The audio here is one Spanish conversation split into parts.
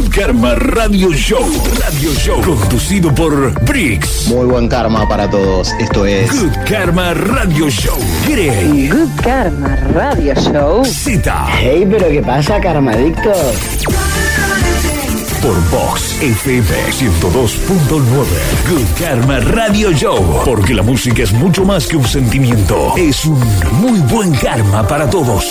Good Karma Radio Show. Radio Show. Conducido por Briggs. Muy buen karma para todos. Esto es Good Karma Radio Show. Grey. Good Karma Radio Show. Zeta. Hey, pero ¿qué pasa, karmadictos? Por Vox FM 102.9. Good Karma Radio Show. Porque la música es mucho más que un sentimiento. Es un muy buen karma para todos.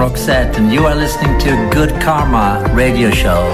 Roxette, and you are listening to Good Karma Radio Show.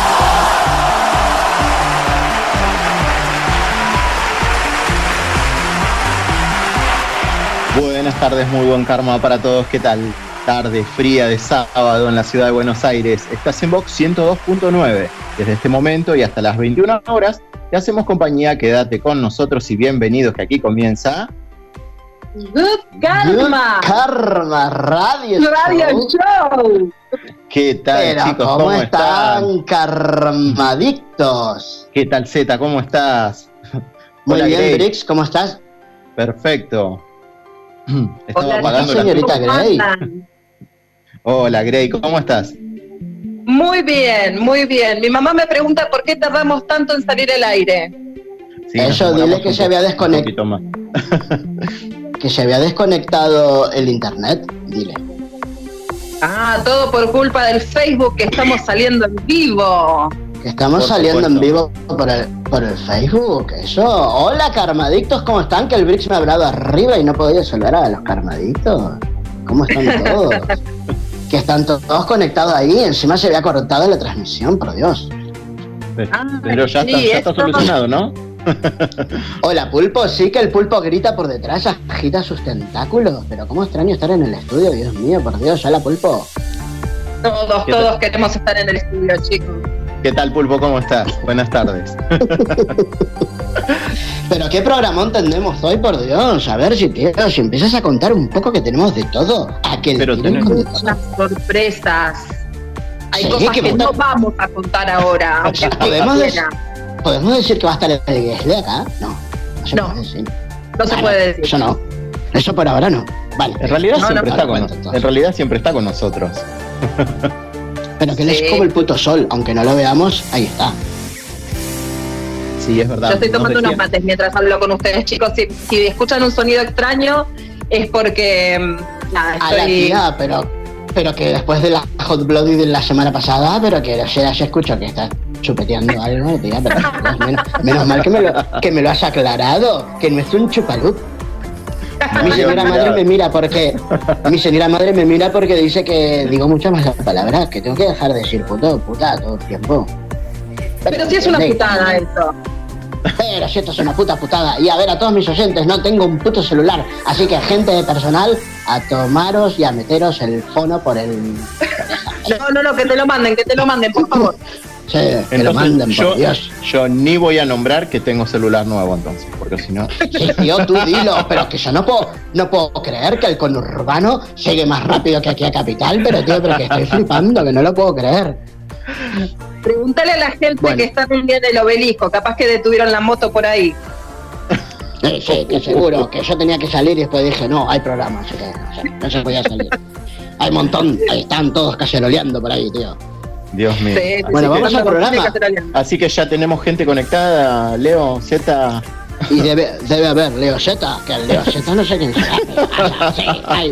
Buenas tardes, muy buen karma para todos. ¿Qué tal? Tarde fría de sábado en la ciudad de Buenos Aires. Estás en Vox 102.9. Desde este momento y hasta las 21 horas te hacemos compañía. Quédate con nosotros y bienvenidos, que aquí comienza Good Karma. Good Karma Radio Show. ¿Qué tal, Pero chicos? ¿cómo están, karmadictos? ¿Qué tal, Zeta? ¿Cómo estás? Muy Hola, bien, Grey. Brix, ¿cómo estás? Perfecto. Estaba Hola, apagando señorita Grey. Hola, Grey, ¿cómo estás? Muy bien, muy bien. Mi mamá me pregunta por qué tardamos tanto en salir al aire. Sí, nos Eso, demoramos dile que un se había un poquito más. Que se había desconectado el internet, dile. Ah, todo por culpa del Facebook, que estamos saliendo en vivo. Que estamos Por saliendo supuesto. en vivo por el Facebook, eso. Hola, karmadictos, ¿cómo están? Que el Brix me ha hablado arriba y no podía saludar a los karmadictos. ¿Cómo están todos? Que están todos conectados ahí, encima se había cortado la transmisión, por Dios. Pero ya, sí, está esto- solucionado, ¿no? Hola, Pulpo, sí que el Pulpo grita por detrás, agita sus tentáculos, pero cómo extraño estar en el estudio, Dios mío, por Dios, hola, Pulpo. Todos queremos estar en el estudio, chicos. ¿Qué tal, Pulpo? ¿Cómo estás? Buenas tardes. Pero qué programón tendremos hoy, por Dios, a ver si, tío, si empiezas a contar un poco que tenemos de todo, a que Pero le tiren con de todo. Muchas sorpresas. Hay Sí, cosas que que monta- no vamos a contar ahora. aunque ¿Podemos, quiera. ¿Podemos decir que va a estar el Guesle acá? No se No. puede decir. No se Ah, puede no, decir. Eso no. Eso por ahora no. Vale. En realidad No, siempre no, está no, con cuento, entonces. En realidad siempre está con nosotros. Pero que él Sí. es como el puto sol, aunque no lo veamos, ahí está. Sí, es verdad. Yo estoy Nos tomando decía- unos mates mientras hablo con ustedes, chicos. Si escuchan un sonido extraño, es porque nada, A la estoy. tía, pero que después de la Hot Bloody de la semana pasada, pero que ya se escucha que estás chupeteando algo, tía, pero menos mal que me lo has aclarado, que no es un chupalup. Mi señora madre me mira porque dice que digo muchas más las palabras, que tengo que dejar de decir puta todo el tiempo. Pero sí es una putada eso. Pero si esto es una putada. Y a ver, a todos mis oyentes, no tengo un puto celular. Así que, gente de personal, a tomaros y a meteros el fono por el... No, que te lo manden, por favor. Sí, que lo Entonces, manden, por Dios. yo ni voy a nombrar que tengo celular nuevo entonces, porque si no... Sí, tío, tú dilo, pero que yo no puedo creer que el conurbano llegue más rápido que aquí a Capital, pero tío, pero que estoy flipando, que no lo puedo creer. Pregúntale a la gente Bueno. que está en el obelisco, capaz que detuvieron la moto por ahí. Sí, que seguro, que yo tenía que salir y después dije, no, hay programa, así que no se podía salir. Hay un montón, ahí están todos caceroleando por ahí, tío. Dios mío. Sí, Bueno, así, vamos que, al programa. así que ya tenemos gente conectada, Leo, Z. Y debe haber Leo Z, que el Leo Z no sé quién será. Pero, sí,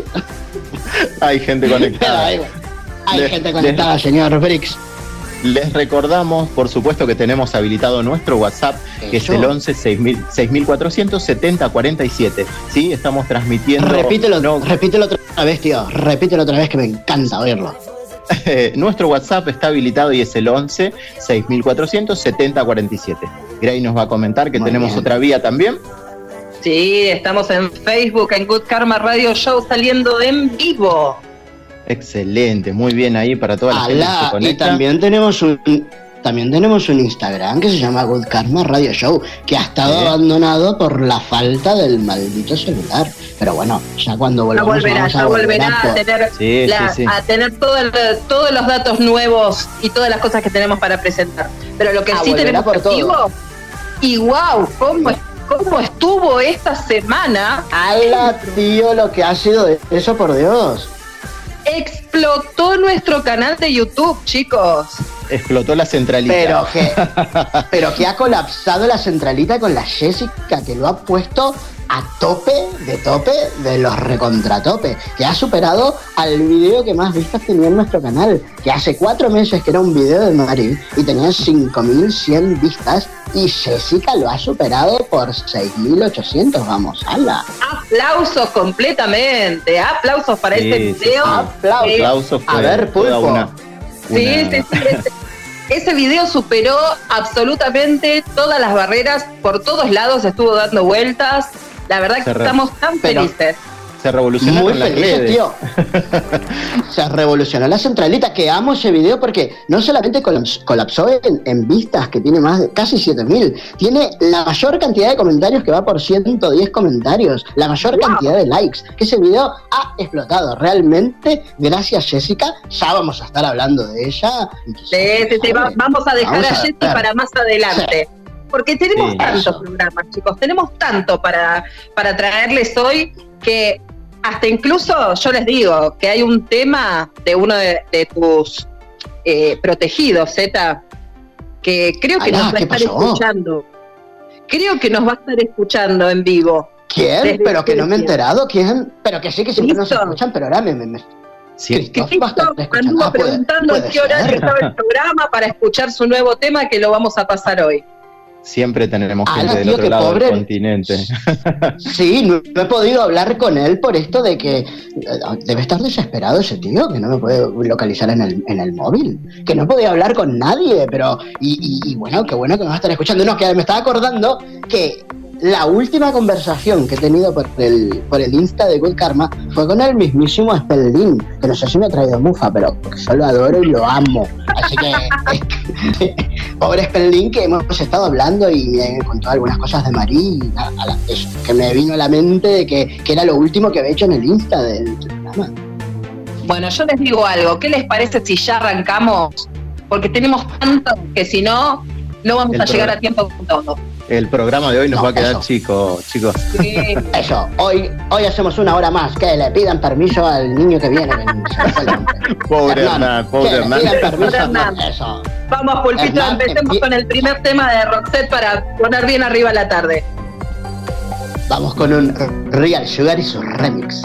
Hay gente pero conectada. hay gente conectada, señor Brix. Les recordamos, por supuesto, que tenemos habilitado nuestro WhatsApp, que es Eso. el 11 6400 7047. Sí, estamos transmitiendo. Repítelo no, otra vez, tío. Repítelo otra vez, que me encanta oírlo. nuestro WhatsApp está habilitado y es el 11 6400 7047. Gray nos va a comentar que Muy tenemos bien. otra vía también. Sí, estamos en Facebook, en Good Karma Radio Show, saliendo en vivo. Excelente, muy bien ahí para toda la gente que se Alá, y conecta. también tenemos un Instagram que se llama Good Karma Radio Show, que ha estado Sí. abandonado por la falta del maldito celular. Pero bueno, ya cuando Ya volvamos volverá, vamos a ya volver volverá a tener, Sí, sí. a tener todos los datos nuevos y todas las cosas que tenemos para presentar. Pero lo que sí volverá tenemos por todo. activo, y wow, ¿cómo estuvo esta semana? ¡Hala, tío, lo que ha sido eso, por Dios! Explotó nuestro canal de YouTube, chicos. Explotó la centralita. Pero que ha colapsado la centralita con la Jessica, que lo ha puesto a tope de los recontratope, que ha superado al video que más vistas tenía en nuestro canal, que hace 4 meses que era un video de Mari y tenía 5.100 vistas, y Jessica lo ha superado por 6.800, vamos, ¡hala! Aplausos completamente, aplausos para este video. Aplausos. A ver, Pulpo. Sí. Ese video superó absolutamente todas las barreras, por todos lados estuvo dando vueltas. La verdad que estamos tan felices. Se revolucionó muy las felices, redes. tío. Se revolucionó la centralita, que amo ese video porque no solamente colapsó en vistas, que tiene más de casi 7.000, tiene la mayor cantidad de comentarios, que va por 110 comentarios, la mayor cantidad de likes, que ese video ha explotado. Realmente, gracias Jessica, ya vamos a estar hablando de ella. Vamos a dejar a Jessy para más adelante. Sí. Porque tenemos tantos programas, chicos, tenemos tanto para traerles hoy, que hasta incluso yo les digo que hay un tema de uno de tus protegidos, Zeta, que creo que nos va a estar escuchando. Creo que nos va a estar escuchando en vivo. ¿Quién? Pero que no me he enterado. ¿Quién? Pero que sí, que siempre nos escuchan, pero ahora Cristo anduvo preguntando en qué horario estaba el programa para escuchar su nuevo tema, que lo vamos a pasar hoy. Siempre tenemos gente del otro lado del continente. Sí, no he podido hablar con él por esto de que debe estar desesperado ese tío, que no me puede localizar en el móvil, que no podía hablar con nadie, pero y bueno, qué bueno que nos va a estar escuchando. No, que me estaba acordando que la última conversación que he tenido por el Insta de Good Karma fue con el mismísimo Speldin, que no sé si me ha traído mufa, pero yo lo adoro y lo amo. Así que pobre Speldin, que hemos estado hablando y me contó algunas cosas de Marí y eso, que me vino a la mente de que era lo último que había hecho en el Insta del programa. Bueno, yo les digo algo, ¿qué les parece si ya arrancamos? Porque tenemos tanto que si no vamos a llegar a tiempo con todo. El programa de hoy nos va a quedar chico, chicos. Sí. Eso, hoy hacemos 1 hora más, que le pidan permiso al niño que viene. Pobre Hernán. Eso. Vamos, Pulpito, Hernán, empecemos con el primer tema de Roxette para poner bien arriba la tarde. Vamos con un Real Sugar y su remix.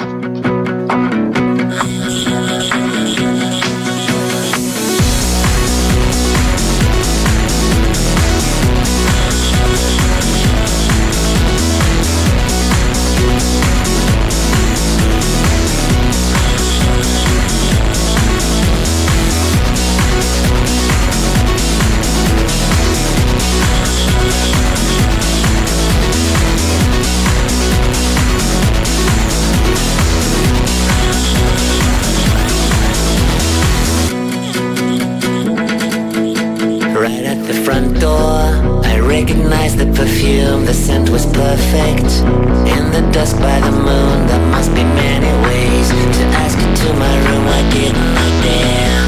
The perfume, the scent was perfect. In the dusk by the moon, there must be many ways to ask into my room. Why didn't I dare?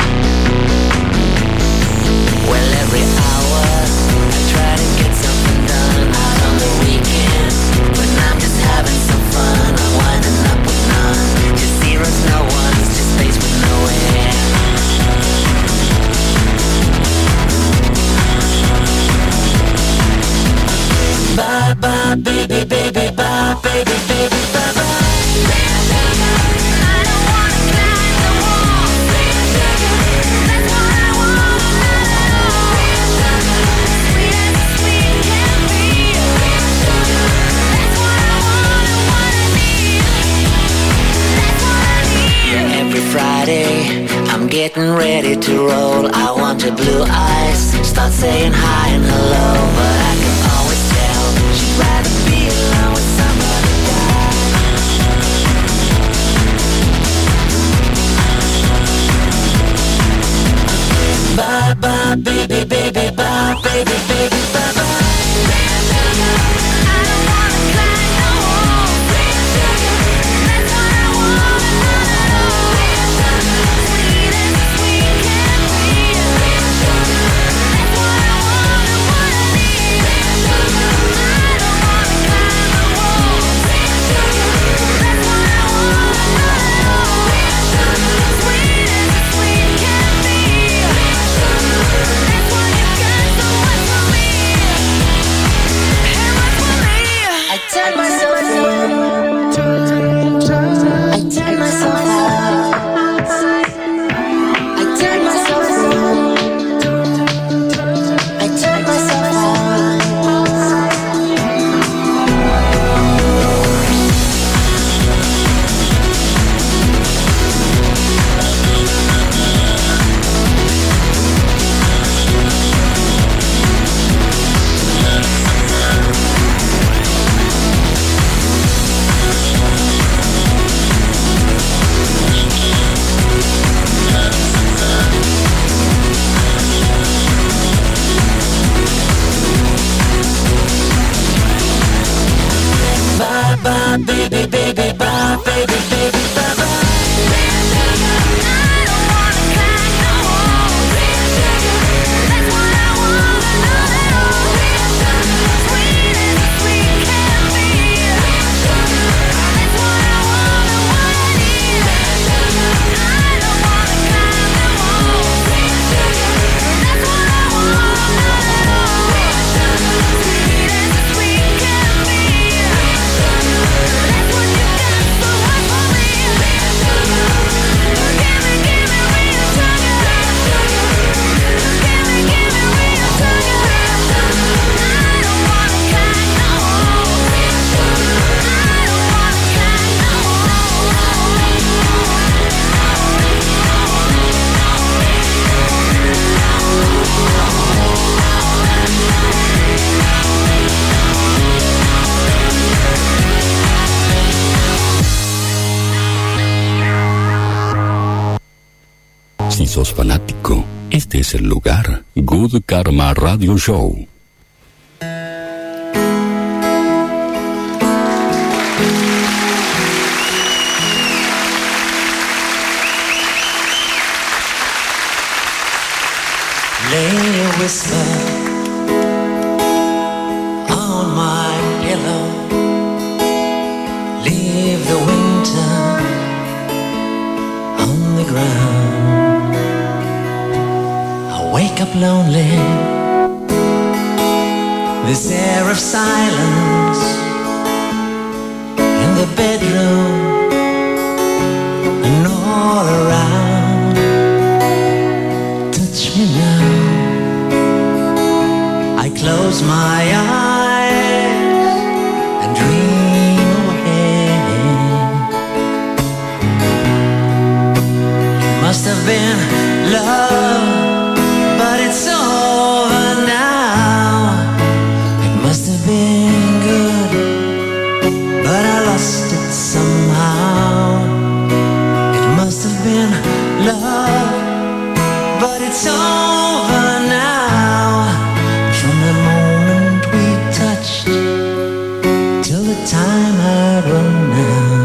Well, every hour I try to get something done out on the weekend, but I'm just having some fun. I'm winding up with none, just zeros, no ones, just space with no air. Bye bye baby baby bye baby baby bye bye. I don't wanna climb the wall. That's what I want. Sweet as a sweet can be. That's what I wanna need. That's what I need. Yeah, every Friday I'm getting ready to roll. I want your blue eyes, start saying hi and hello, but I can always tell she'd rather be alone with somebody else. Bye bye baby baby bye baby baby bye bye. I don't wanna climb no wall. That's what I want. Sweet as sweet can be. That's what I want. bye, baby, baby, bye, baby, baby, bye, bye. Si sos fanático, este es el lugar. Good Karma Radio Show. Lay a whisper on my pillow. Leave the winter on the ground. I wake up lonely. This air of silence in the bedroom and all around. Touch me now. I close my eyes and dream away. It must have been love, but it's over now. It must have been good, but I lost it somehow. It must have been love, but it's over now. From the moment we touched till the time had run out.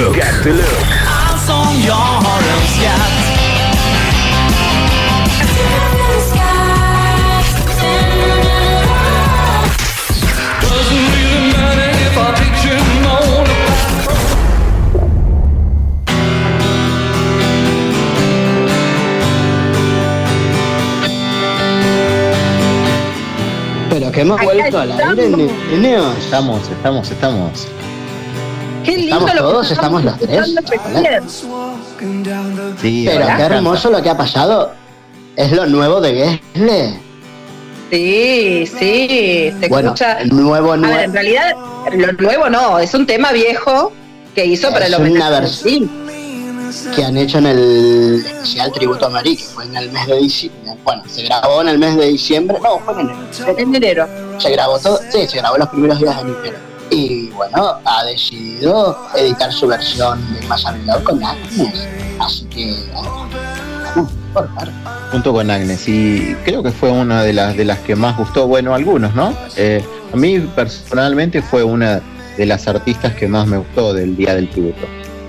look. Pero que hemos vuelto al aire, niños. Estamos. Qué lindo Estamos lo todos, que estamos los tres. Sí, Pero ahora qué hermoso lo que ha pasado. Es lo nuevo de Gessle. Sí, se Bueno, escucha. nuevo. A ver, en realidad, lo nuevo no, es un tema viejo que hizo para Es el una homenaje. versión que han hecho en el especial tributo a Marí, que fue en el mes de diciembre. Bueno, se grabó en el mes de diciembre. No, fue en enero. En enero. Se grabó todo, sí, se grabó los primeros días de enero. Y bueno, ha decidido editar su versión de Más Habilidad con Agnes. Así que vamos por parte. junto con Agnes, y creo que fue una de las que más gustó, bueno, algunos, ¿no? A mí personalmente fue una de las artistas que más me gustó del día del tributo.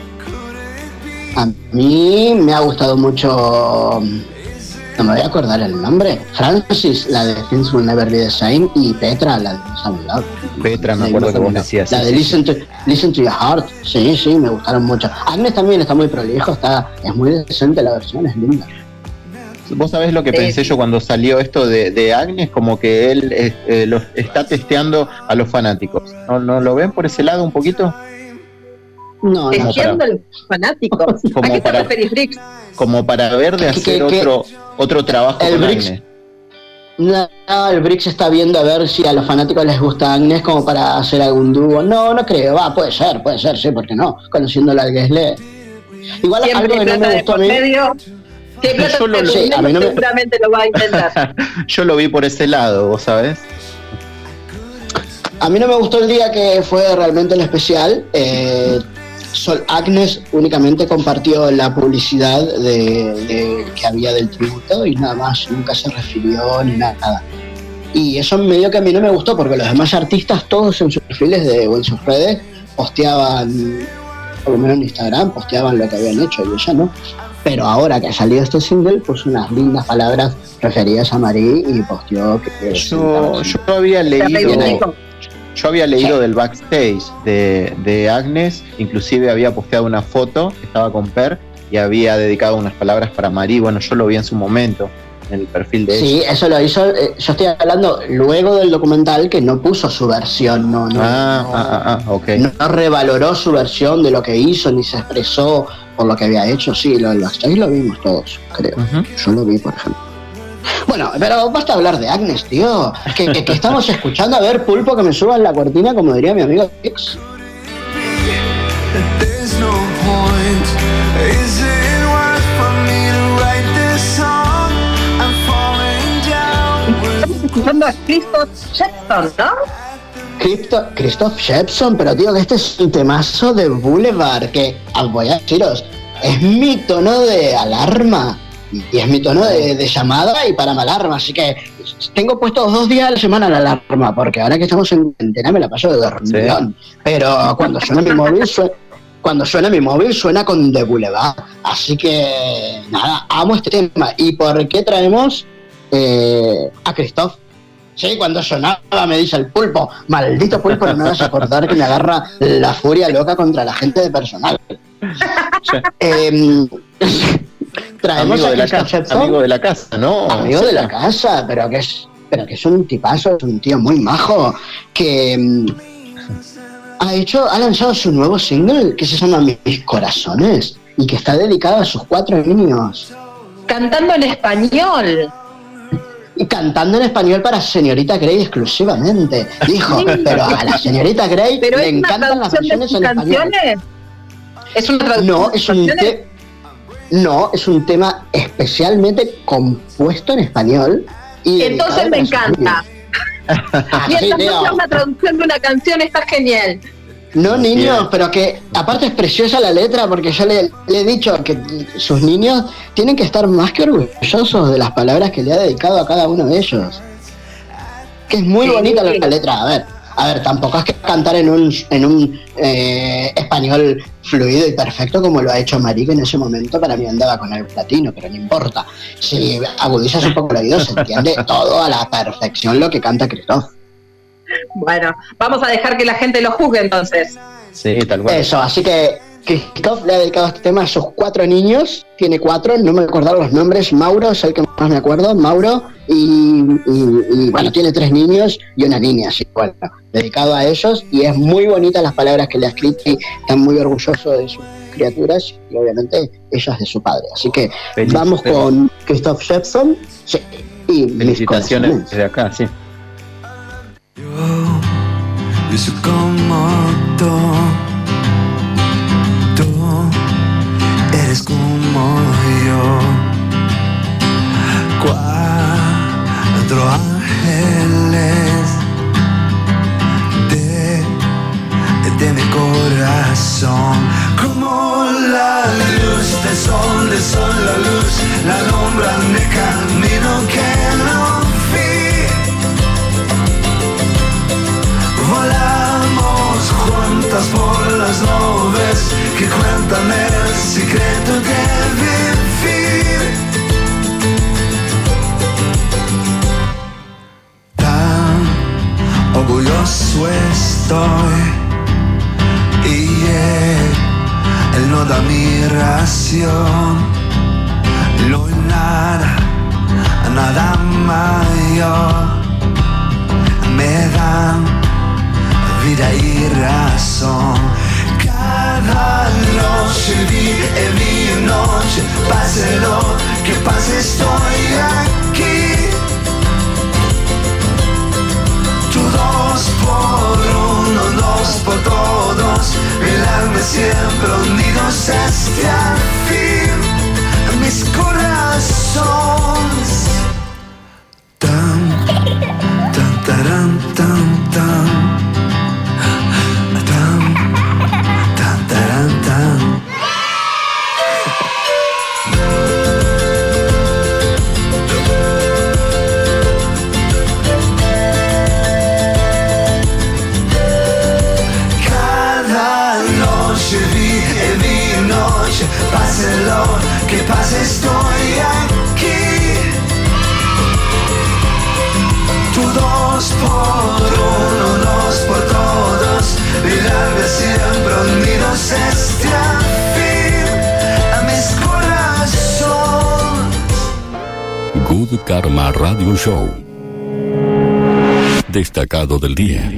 A mí me ha gustado mucho, no me voy a acordar el nombre, Francis, la de Things Will Never Be the Same, y Petra, la de Más Habilidad. Petra, me acuerdo que vos decías. La de Listen to Your Heart, sí, me gustaron mucho. Agnes también está muy prolijo, es muy decente la versión, es linda. Vos sabés lo que pensé yo cuando salió esto de Agnes, como que él lo está testeando a los fanáticos. ¿No lo ven por ese lado un poquito? No, Testeando a los fanáticos. ¿A qué te referís, Brix? Como para ver de hacer otro trabajo el con Brix, Agnes. No, el Brix está viendo a ver si a los fanáticos les gusta Agnes como para hacer algún dúo. No creo, puede ser, sí, ¿por qué no? Conociéndola al Gessle. Igual Siempre algo que no me gustó a mí. A mí no seguramente lo va a intentar. Yo lo vi por ese lado, vos sabés. A mí no me gustó el día que fue realmente el especial. Agnes únicamente compartió la publicidad de que había del tributo y nada más, nunca se refirió ni nada. Y eso medio que a mí no me gustó porque los demás artistas todos en sus perfiles o en sus redes posteaban, por lo menos en Instagram, posteaban lo que habían hecho y ella no. Pero ahora que ha salido este single, puso unas lindas palabras referidas a Marí y posteó que... Yo había leído del backstage de Agnes, inclusive había posteado una foto, estaba con Per, y había dedicado unas palabras para Marí. Bueno, yo lo vi en su momento, en el perfil de ella. Sí, eso lo hizo, yo estoy hablando luego del documental, que no puso su versión, okay. No revaloró su versión de lo que hizo, ni se expresó por lo que había hecho. Sí, lo del backstage lo vimos todos, creo. Yo lo vi, por ejemplo. Bueno, pero basta hablar de Agnes, tío. Que estamos escuchando. A ver, Pulpo, que me suba en la cortina, como diría mi amigo X. Estamos escuchando a Christoph Jepson, ¿no? Christoph Jepson, pero tío, que este es un temazo de Boulevard, que voy a deciros, es mi tono de alarma. Y es mi tono de llamada y para alarma, así que tengo puesto 2 días a la semana la alarma, porque ahora que estamos en cuarentena me la paso de dormilón. Sí. Pero cuando suena mi móvil suena con The Boulevard. Así que nada, amo este tema. ¿Y por qué traemos a Christoph? Sí, cuando sonaba me dice el Pulpo, maldito Pulpo, no me vas a acordar que me agarra la furia loca contra la gente de personal. Traemos amigo de la casa, ¿no? Amigo de la casa, pero que es un tipazo, es un tío muy majo, que ha lanzado su nuevo single que se llama Mis Corazones y que está dedicado a sus 4 niños. Cantando en español. Y cantando en español para Señorita Grey exclusivamente. Dijo, pero a la Señorita Grey le encantan las versiones en español. ¿Es una traducción? No, es un tema especialmente compuesto en español. Y entonces me encanta. Mientras no sea una traducción de una canción, está genial. No, niños, pero que aparte es preciosa la letra, porque yo le he dicho que sus niños tienen que estar más que orgullosos de las palabras que le ha dedicado a cada uno de ellos. Que es muy bonita la letra. A ver, A ver, tampoco es que cantar en un español fluido y perfecto como lo ha hecho Mari, que en ese momento para mí andaba con el platino, pero no importa. Si agudizas un poco el oído, se entiende todo a la perfección lo que canta Christoph. Bueno, vamos a dejar que la gente lo juzgue entonces. Sí, tal cual. Eso, así que Christoph le ha dedicado este tema a sus 4 niños, tiene 4, no me acuerdo los nombres, Mauro es el que más me acuerdo, Mauro, y bueno, tiene 3 niños y una niña, así que bueno, dedicado a ellos, y es muy bonita las palabras que le ha escrito, y está muy orgulloso de sus criaturas, y obviamente ellas de su padre, así que vamos con Christoph Jepson, sí, y felicitaciones desde acá, sí. Yo soy como tú eres como yo, 4 ángeles de mi corazón, como la luz del sol, la luz, la alumbra mi camino que no vi. Volamos juntas por las nubes que cuentan el secreto de vivir. Tan orgulloso estoy y él no da mi ración. No hay nada mayor me dan vida y razón. Cada noche en mi noche, pase lo que pase, estoy aquí. Tú 2 por 1, 2 por todos, mirarme siempre unidos hasta el fin. Mis corazones tan, tan, taran, tan, tan. Pase lo que pase, estoy aquí. Tú 2 por 1, 2 por todos, mirarme siempre unidos hasta el fin a mis corazones. Good Karma Radio Show. Destacado del día.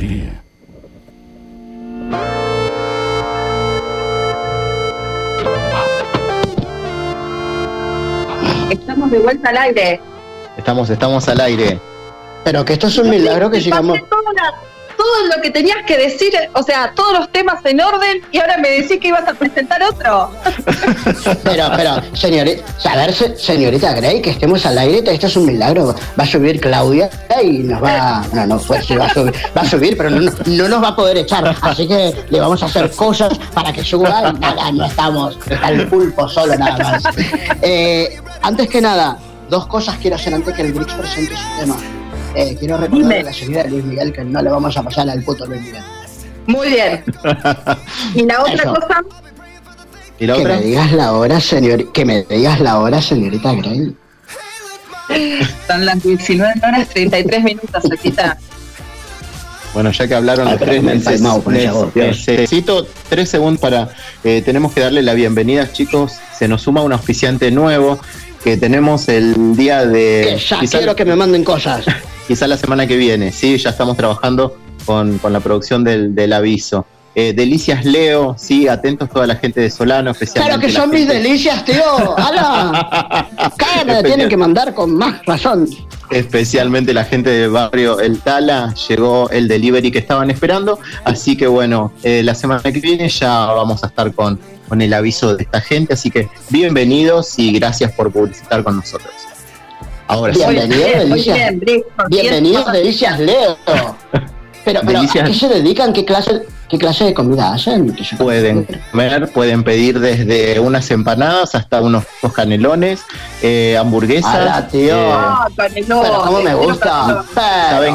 Estamos de vuelta al aire. Estamos al aire. Pero que esto es un milagro que sigamos. Todo lo que tenías que decir, o sea, todos los temas en orden, y ahora me decís que ibas a presentar otro. Pero, señorita Grey, que estemos al aire, esto es un milagro. Va a subir Claudia y nos va. No, pues sí, va a subir, pero no nos va a poder echar. Así que le vamos a hacer cosas para que suba y nada, no estamos. Está el pulpo solo, nada más. Antes que nada, 2 cosas quiero hacer antes que el Brix presente su tema. Quiero recordar a la señora de Luis Miguel que no le vamos a pasar al puto Luis Miguel. Muy bien. ¿Y la otra cosa? ¿Y la que otra? Me digas la hora, señorita Grey. Son las 19:33, aquí está. Bueno, ya que hablaron los 3, necesito 3 segundos para... tenemos que darle la bienvenida, chicos. Se nos suma un auspiciante nuevo que tenemos el día de... Que ya quiero que me manden cosas. Quizá la semana que viene, sí, ya estamos trabajando con la producción del aviso. Delicias Leo, sí, atentos toda la gente de Solano, especialmente. Claro que son mis delicias, tío. ¡Hala! Cada me tienen que mandar con más razón. Especialmente la gente del barrio El Tala, llegó el delivery que estaban esperando, así que bueno, la semana que viene ya vamos a estar con el aviso de esta gente, así que bienvenidos y gracias por publicitar con nosotros. Ahora sí. Bienvenidos, Delicias Leo. Pero Delicias. ¿a qué se dedican? ¿Qué clase de comida hacen? Pueden comer, pueden pedir desde unas empanadas hasta unos canelones, hamburguesas. ¡Hala, tío! Canelones. Pero cómo me gusta. Saben que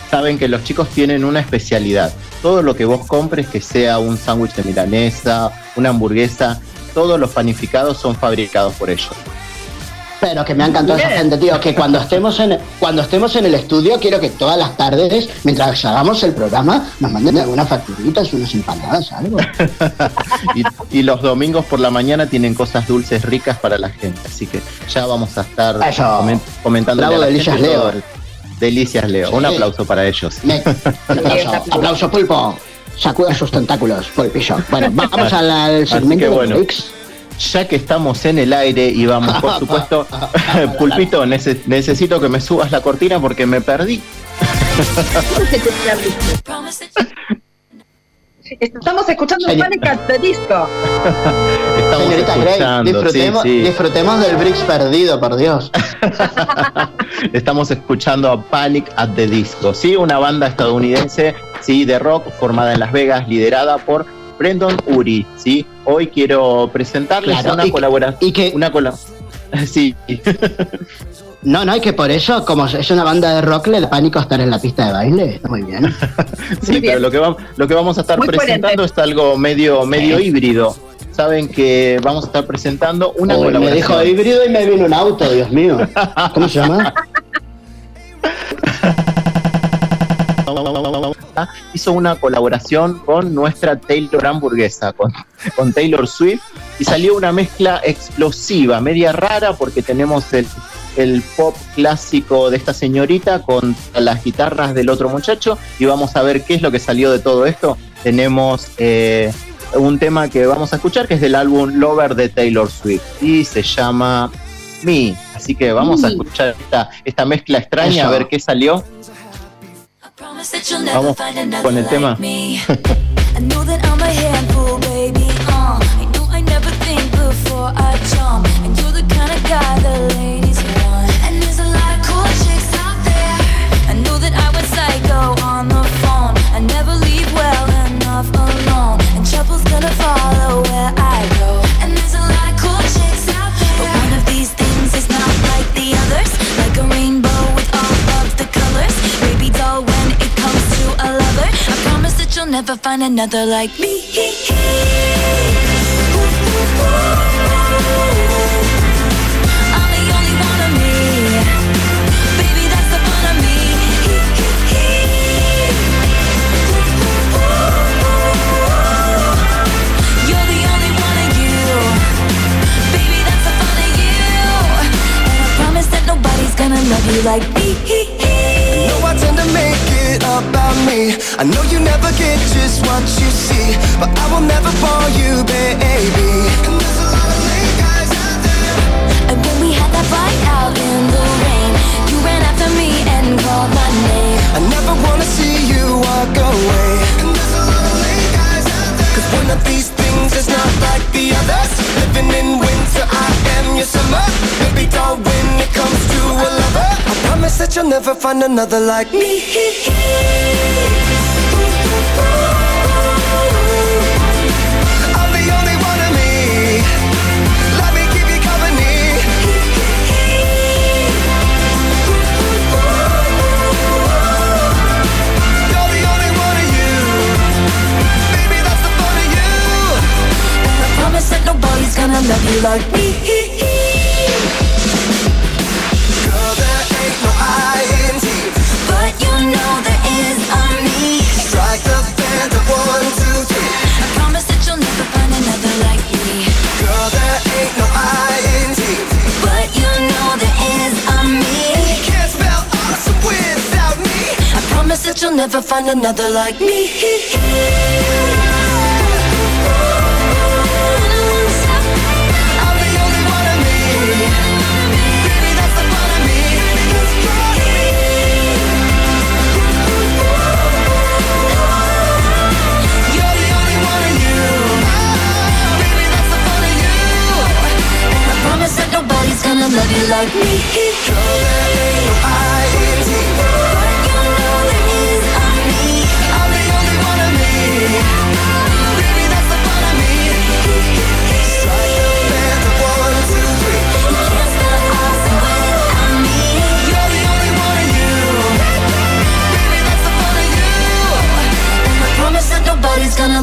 saben que los chicos tienen una especialidad. Todo lo que vos compres, que sea un sándwich de milanesa, una hamburguesa, todos los panificados son fabricados por ellos. Pero que me ha encantado esa gente, tío, que cuando estemos en el estudio, quiero que todas las tardes, mientras hagamos el programa, nos manden algunas facturitas, unas empanadas, algo. y los domingos por la mañana tienen cosas dulces ricas para la gente, así que ya vamos a estar comentando. Bravo, Delicias Leo. Delicias Leo, sí. Un aplauso para ellos. Aplauso Pulpo. Sacuda sus tentáculos por el piso. Bueno, vamos al segmento de Bricks. Ya que estamos en el aire y vamos, por supuesto, Pulpito, necesito que me subas la cortina porque me perdí. Estamos escuchando Panic at the Disco. Estamos escuchando, disfrutemos del Bricks perdido, por Dios. Estamos escuchando a Panic at the Disco, ¿sí? Una banda estadounidense, sí, de rock formada en Las Vegas, liderada por Brendon Urie, ¿sí? Hoy quiero presentarles una colaboración. Sí. No, y que por eso, como es una banda de rock, le da pánico estar en la pista de baile. Está muy bien. Sí, muy bien. Pero lo que vamos a estar muy presentando es algo medio híbrido. Saben que vamos a estar presentando una colaboración. Me dijo híbrido y me vino un auto, Dios mío. ¿Cómo se llama? Hizo una colaboración con nuestra Taylor hamburguesa, con Taylor Swift, y salió una mezcla explosiva, media rara, porque tenemos el pop clásico de esta señorita con las guitarras del otro muchacho, y vamos a ver qué es lo que salió de todo esto. Tenemos un tema que vamos a escuchar, que es del álbum Lover de Taylor Swift, y se llama Me. Así que vamos a escuchar esta mezcla extraña, a ver qué salió. Vamos con el tema. You'll never find another like me. I'm the only one of me. Baby, that's the fun of me. You're the only one of you. Baby, that's the fun of you. And I promise that nobody's gonna love you like me. I know I tend to make it about me. I know you never get just what you see, but I will never fall you, baby. And there's a lot of late guys out there. And when we had that fight out in the rain, you ran after me and called my name. I never wanna see you walk away. And there's a lot of late guys out there. 'Cause one of these things is not like the others. Living in winter, I am your summer. Baby doll, when it comes to a lover, I promise that you'll never find another like me. I'm the only one of me. Let me keep you company. You're the only one of you. Baby, that's the fun of you. And I promise that nobody's gonna love you like me. Girl, there ain't no I in team, but you know there is on me. Strike the band of 1, 2, 3. I promise that you'll never find another like me. Girl, there ain't no I in team, but you know there is on me. Can't spell awesome without me. I promise that you'll never find another like me. I'm the only one of me. Baby, that's the fun of me. You're the only one of you. Baby, that's the fun of you. And I promise that nobody's gonna love you like me. Girl, there ain't no I in team, but you know there is on me. I'm the only one of me.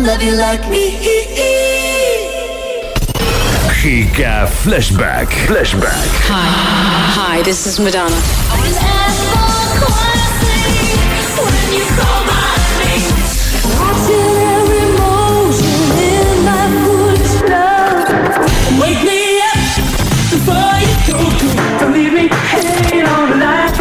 love you like me. Giga Flashback. Hi, this is Madonna. Wake me up before you go. Don't leave me hanging on the line.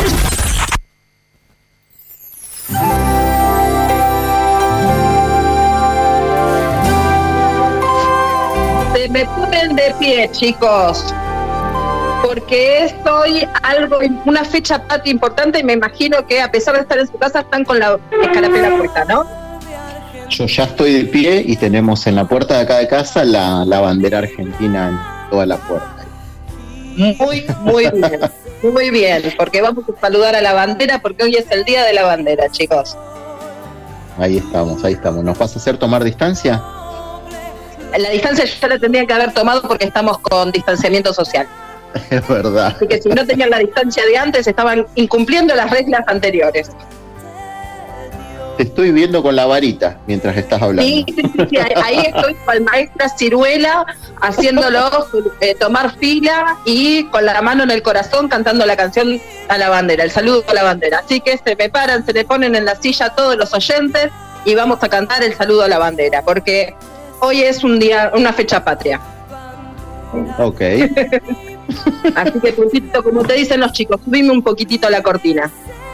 Se me ponen de pie, chicos, porque es hoy una fecha patria importante y me imagino que a pesar de estar en su casa están con la escarapela puesta, ¿no? Yo ya estoy de pie y tenemos en la puerta de acá de casa la bandera argentina en toda la puerta. Muy bien, porque vamos a saludar a la bandera porque hoy es el día de la bandera, chicos. Ahí estamos. ¿Nos vas a hacer tomar distancia? La distancia ya la tendrían que haber tomado porque estamos con distanciamiento social. Es verdad. Así que si no tenían la distancia de antes, estaban incumpliendo las reglas anteriores. Te estoy viendo con la varita mientras estás hablando. Sí, ahí estoy con maestra Ciruela haciéndolo tomar fila y con la mano en el corazón cantando la canción a la bandera, el saludo a la bandera. Así que se me paran, se le ponen en la silla todos los oyentes y vamos a cantar el saludo a la bandera, porque hoy es una fecha patria. Ok. Así que, puntito, como te dicen los chicos, subime un poquitito la cortina.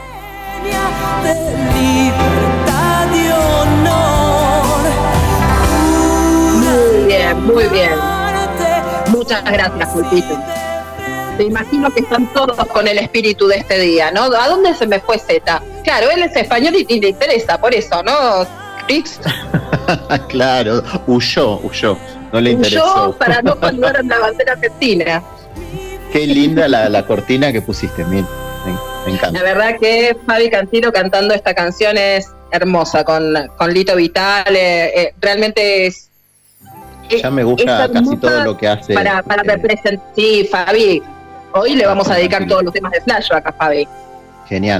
Muy bien. Muchas gracias, Pulpito. Te imagino que están todos con el espíritu de este día, ¿no? ¿A dónde se me fue Zeta? Claro, él es español y le interesa, por eso, ¿no, Rix? Claro, huyó. No le interesó. Huyó para no saludar a la bandera argentina. Qué linda la cortina que pusiste, me encanta. La verdad que Fabi Cantilo cantando esta canción es hermosa, con Lito Vitale, realmente es... Ya me gusta casi todo lo que hace. Para representar, sí, Fabi, hoy le vamos a dedicar todos los temas de Flashback a Fabi. Genial.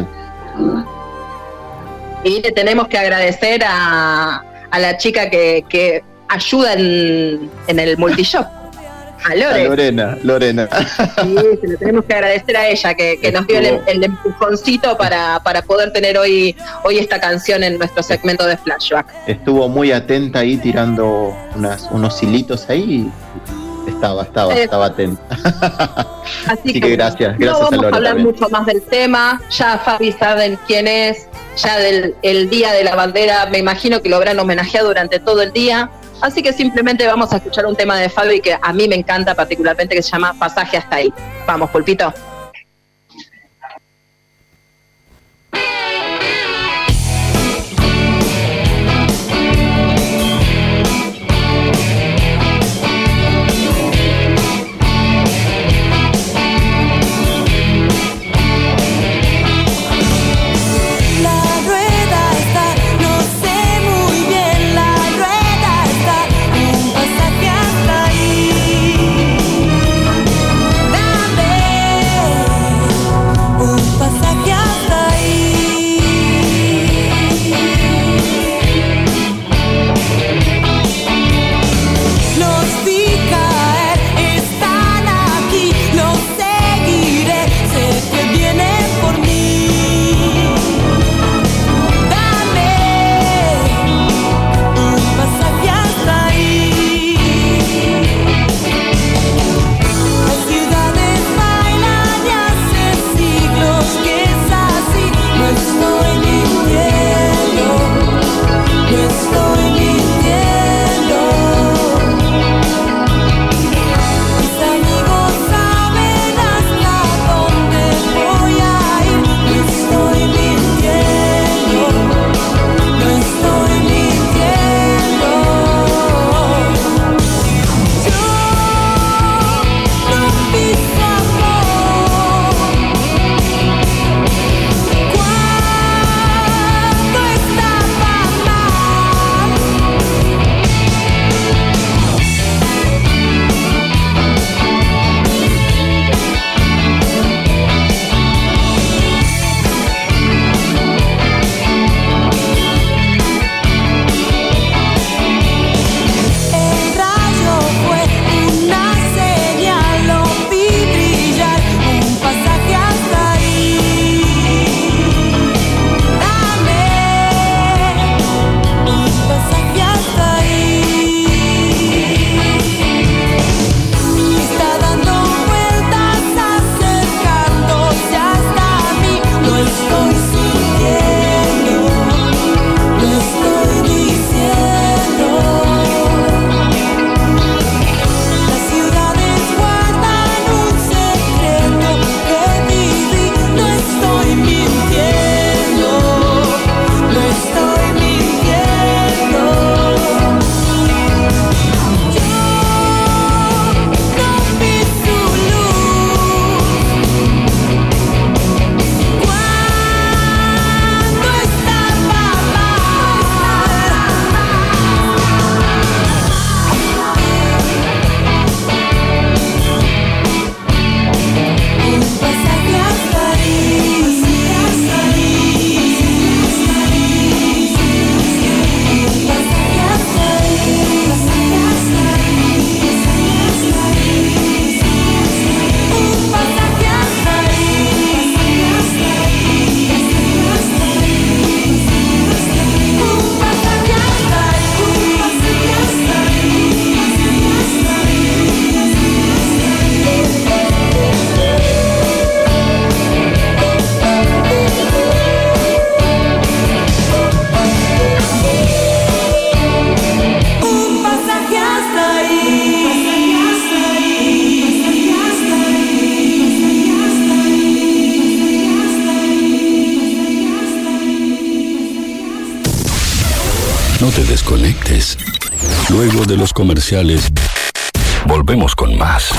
Y le tenemos que agradecer a la chica que ayuda en el multishop. A Lorena. Sí, se lo tenemos que agradecer a ella que nos dio el empujoncito para poder tener hoy esta canción en nuestro segmento de Flashback. Estuvo muy atenta ahí tirando unos hilitos ahí y estaba atenta. Así que gracias no vamos a Lorena. A hablar también. mucho más del tema, ya Fabi saben quién es, ya el Día de la Bandera me imagino que lo habrán homenajeado durante todo el día. Así que simplemente vamos a escuchar un tema de Fabi que a mí me encanta particularmente, que se llama Pasaje hasta ahí. Vamos, Pulpito. Dame No te desconectes. Luego de los comerciales, volvemos con más.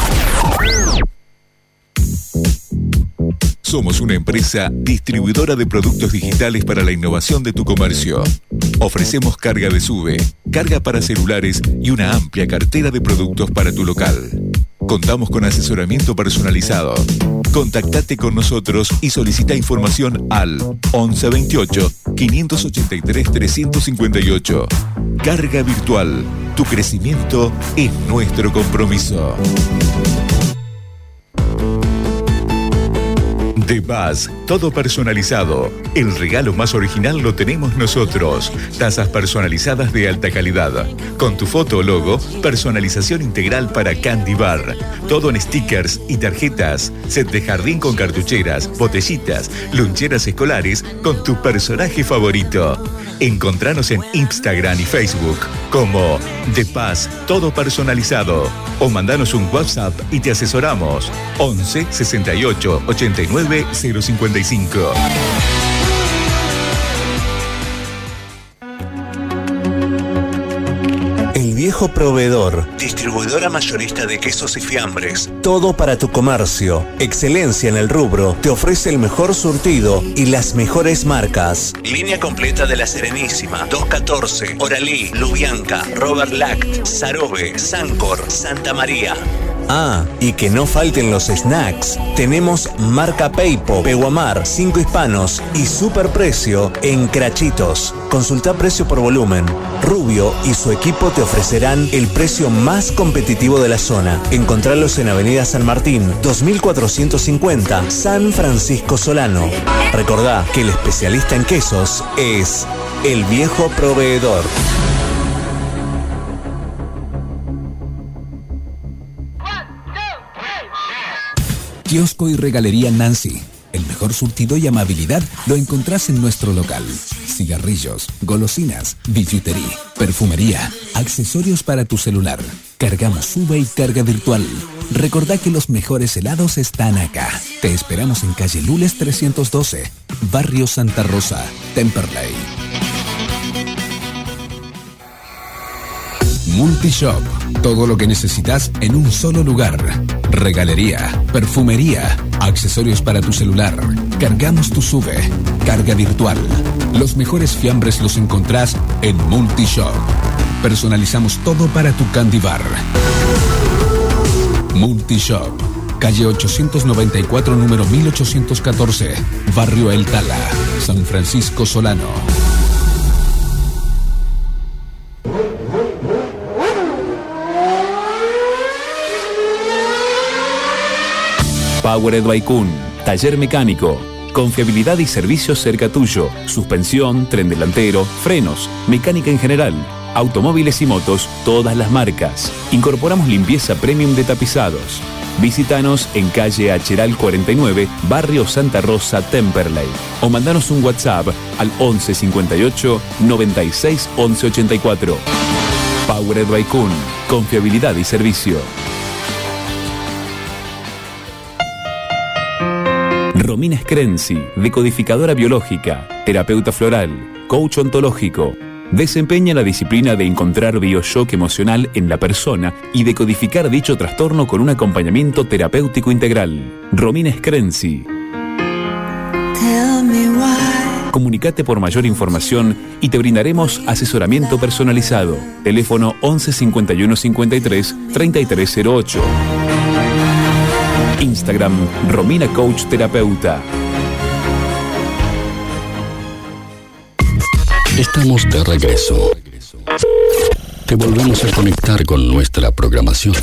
Somos una empresa distribuidora de productos digitales para la innovación de tu comercio. Ofrecemos carga de SUBE, carga para celulares y una amplia cartera de productos para tu local. Contamos con asesoramiento personalizado. Contactate con nosotros y solicita información al 1128 583 358. Carga virtual. Tu crecimiento es nuestro compromiso. The Buzz, todo personalizado. El regalo más original lo tenemos nosotros. Tazas personalizadas de alta calidad. Con tu foto o logo, personalización integral para Candy Bar. Todo en stickers y tarjetas. Set de jardín con cartucheras, botellitas, loncheras escolares con tu personaje favorito. Encontranos en Instagram y Facebook como The Buzz, todo personalizado. O mandanos un WhatsApp y te asesoramos. 11 68 89 055. El Viejo Proveedor, distribuidora mayorista de quesos y fiambres. Todo para tu comercio. Excelencia en el rubro. Te ofrece el mejor surtido y las mejores marcas. Línea completa de La Serenísima, 214, Oralí, Lubianca, Robert Lact, Sarobe, Sancor, Santa María. Ah, y que no falten los snacks. Tenemos marca Peipo, Peguamar, 5 Hispanos y superprecio en Crachitos. Consulta precio por volumen. Rubio y su equipo te ofrecerán el precio más competitivo de la zona. Encontralos en Avenida San Martín, 2450, San Francisco Solano. Recordá que el especialista en quesos es El Viejo Proveedor. Kiosco y Regalería Nancy. El mejor surtido y amabilidad lo encontrás en nuestro local. Cigarrillos, golosinas, billutería, perfumería, accesorios para tu celular. Cargamos SUBE y carga virtual. Recordá que los mejores helados están acá. Te esperamos en calle Lules 312, Barrio Santa Rosa, Temperley. Multishop. Todo lo que necesitas en un solo lugar. Regalería, perfumería, accesorios para tu celular. Cargamos tu SUBE. Carga virtual. Los mejores fiambres los encontrás en Multishop. Personalizamos todo para tu Candy Bar. Multishop. Calle 894, número 1814. Barrio El Tala, San Francisco Solano. Powered by Kuhn, taller mecánico, confiabilidad y servicios cerca tuyo, suspensión, tren delantero, frenos, mecánica en general, automóviles y motos, todas las marcas. Incorporamos limpieza premium de tapizados. Visítanos en calle Acheral 49, Barrio Santa Rosa, Temperley. O mandanos un WhatsApp al 11 58 96 11 84. Powered by Kuhn, confiabilidad y servicio. Romina Screnzi, decodificadora biológica, terapeuta floral, coach ontológico. Desempeña la disciplina de encontrar bioshock emocional en la persona y decodificar dicho trastorno con un acompañamiento terapéutico integral. Romina Screnzi. Comunicate por mayor información y te brindaremos asesoramiento personalizado. Teléfono 11 51 53 3308. Instagram, Romina Coach Terapeuta. Estamos de regreso. Te volvemos a conectar con nuestra programación.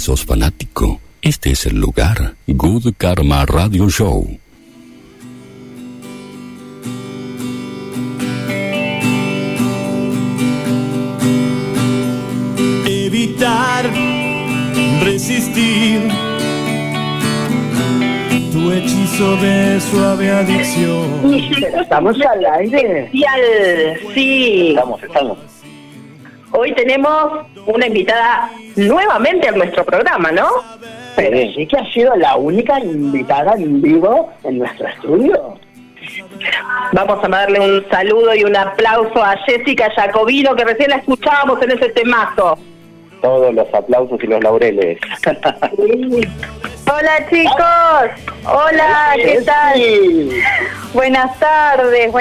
sos fanático, este es el lugar. Good Karma Radio Show. Evitar, resistir tu hechizo de suave adicción. Estamos al aire. Sí. Estamos. Hoy tenemos una invitada nuevamente a nuestro programa, ¿no? Pero sí que ha sido la única invitada en vivo en nuestro estudio. Vamos a darle un saludo y un aplauso a Jessica Jacobino, que recién la escuchábamos en ese temazo. Todos los aplausos y los laureles. Hola chicos, hola, ¿qué tal? Buenas tardes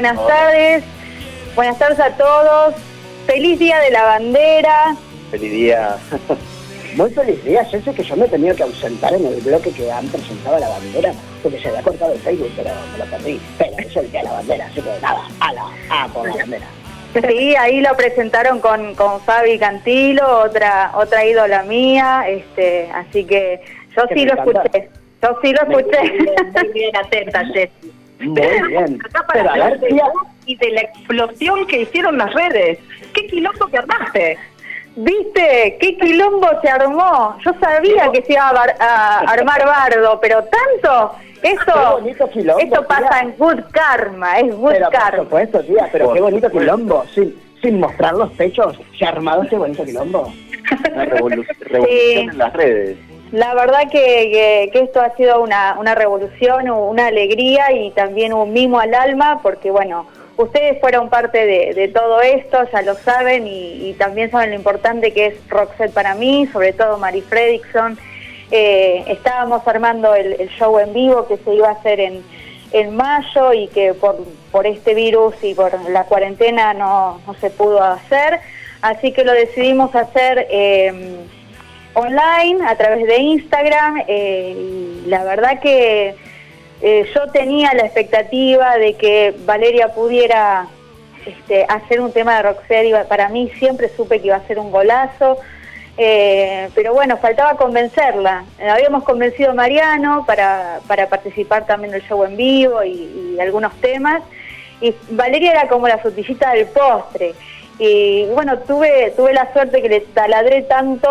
a todos. Feliz Día de la Bandera. Feliz día. Muy feliz día, Ceci, que yo me he tenido que ausentar en el bloque que han presentado a la bandera, porque se había cortado el Facebook, pero me lo perdí. Pero es el Día de la Bandera, así que nada, por la bandera. Sí, ahí lo presentaron con Fabi Cantilo, otra ídola mía, así que yo sí lo escuché. Muy bien, atenta, Jessy. Muy bien. Acá para hablar y de la explosión que hicieron las redes. ¿Qué quilombo que armaste? ¿Viste? ¿Qué quilombo se armó? Yo sabía que se iba a armar bardo, pero tanto... Esto pasa en Good Karma, es Good Karma. Por supuesto, tía, pero qué bonito quilombo. Sin mostrar los pechos, se ha armado ese bonito quilombo. Una revolución en las redes. La verdad que esto ha sido una revolución, una alegría y también un mimo al alma, porque bueno, ustedes fueron parte de todo esto, ya lo saben, y también saben lo importante que es Roxette para mí, sobre todo Mari Fredriksson. Estábamos armando el show en vivo que se iba a hacer en mayo y que por este virus y por la cuarentena no se pudo hacer, así que lo decidimos hacer online a través de Instagram. Y la verdad que yo tenía la expectativa de que Valeria pudiera hacer un tema de Roxette, y para mí siempre supe que iba a ser un golazo. Pero bueno, faltaba convencerla. Habíamos convencido a Mariano para participar también del show en vivo y algunos temas, y Valeria era como la frutillita del postre. Y bueno, tuve la suerte que le taladré tanto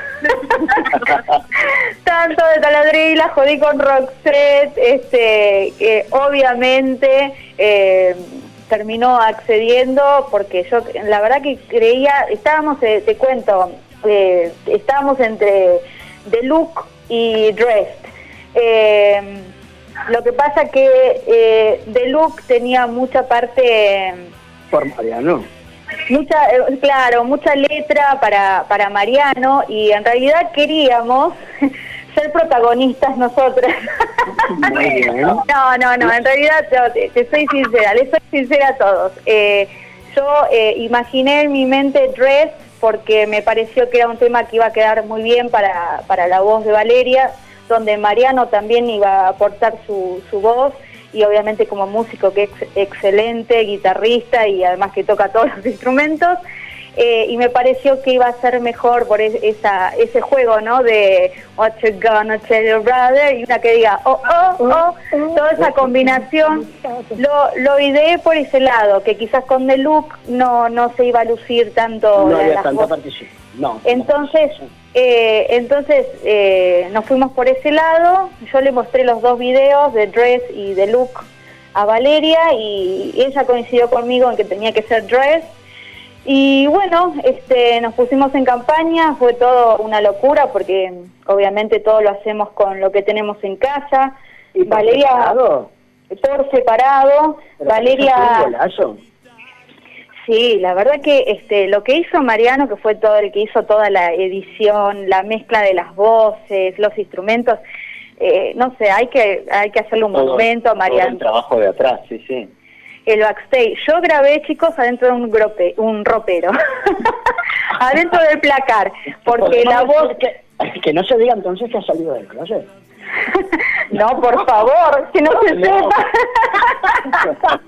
de taladré y la jodí con Roxette, que obviamente terminó accediendo, porque yo la verdad que creía, estábamos, te cuento, estábamos entre The Look y Dressed. Lo que pasa que The Look tenía mucha parte por Mariano, mucha letra para Mariano, y en realidad queríamos ser protagonistas nosotras. No, en realidad te soy sincera, les soy sincera a todos. Yo imaginé en mi mente Dress porque me pareció que era un tema que iba a quedar muy bien para la voz de Valeria, donde Mariano también iba a aportar su voz, y obviamente como músico que es excelente, guitarrista y además que toca todos los instrumentos, y me pareció que iba a ser mejor por ese juego, ¿no? De What you gonna tell your brother, y una que diga toda esa combinación lo ideé por ese lado, que quizás con The Look no se iba a lucir tanto. No había tanta participación. No. Entonces nos fuimos por ese lado. Yo le mostré los dos videos de Dress y The Look a Valeria, y ella coincidió conmigo en que tenía que ser Dress. Y bueno, nos pusimos en campaña, fue todo una locura porque obviamente todo lo hacemos con lo que tenemos en casa. ¿Y Valeria por separado? Valeria, sí, la verdad que lo que hizo Mariano, que fue todo el que hizo toda la edición, la mezcla de las voces, los instrumentos, no sé, hay que hacerle un monumento a Mariano. Todo el trabajo de atrás, sí. El backstage. Yo grabé, chicos, adentro de un ropero. Adentro del placar. Porque la voz... Que no se diga entonces que ha salido del closet. No, por favor, que no se sepa.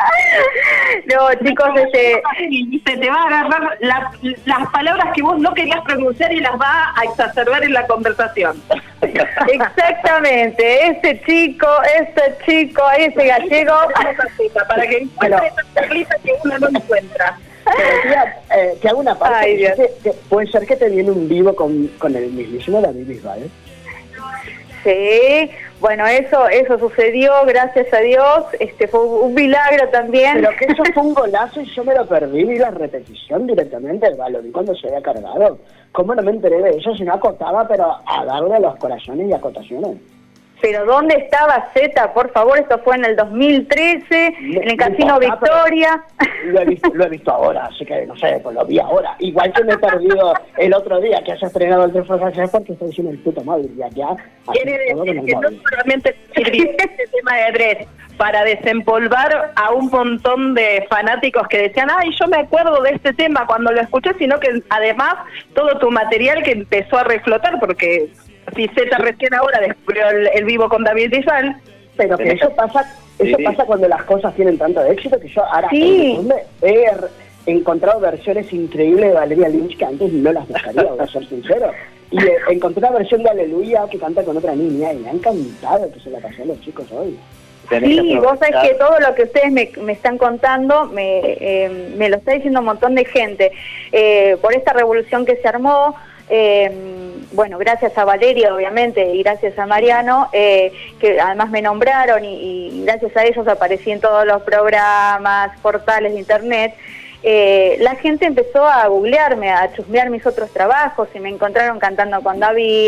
No, chicos, y se te va a agarrar las palabras que vos no querías pronunciar y las va a exacerbar en la conversación. Exactamente, ese chico, ese gallego. Para que encuentre esa lista que uno no encuentra. Pero tía, te hago una parte. Ay, Dios. Puede ser que te viene un vivo con el mismísimo David Bisbal. Sí, bueno, eso sucedió, gracias a Dios, fue un milagro también. Pero que eso fue un golazo y yo me lo perdí, vi la repetición directamente, lo vi cuando se había cargado. ¿Cómo no me enteré de eso si no acotaba, pero a darle a los corazones y acotaciones? Pero ¿dónde estaba Zeta? Por favor, esto fue en el 2013, en el Casino Victoria. Lo he visto ahora, así que no sé, pues lo vi ahora. Igual que me he perdido el otro día que has estrenado el teléfono porque estoy sin el puto móvil. Ya. Quiere decir que no solamente sirvió este tema de Dress para desempolvar a un montón de fanáticos que decían, ay, yo me acuerdo de este tema cuando lo escuché, sino que además todo tu material que empezó a reflotar, porque si Zeta recién ahora descubrió el vivo con David Bisbal. Pero que eso pasa cuando las cosas tienen tanto éxito, que yo ahora he encontrado versiones increíbles de Valeria Lynch que antes no las buscaría, voy a ser sincero. Y encontré una versión de Aleluya que canta con otra niña y me ha encantado que se la pasó a los chicos hoy. Sí, vos sabés que todo lo que ustedes me están contando me lo está diciendo un montón de gente. Por esta revolución que se armó, bueno, gracias a Valeria obviamente y gracias a Mariano, que además me nombraron y gracias a ellos aparecí en todos los programas, portales de internet. La gente empezó a googlearme, a chusmear mis otros trabajos y me encontraron cantando con David,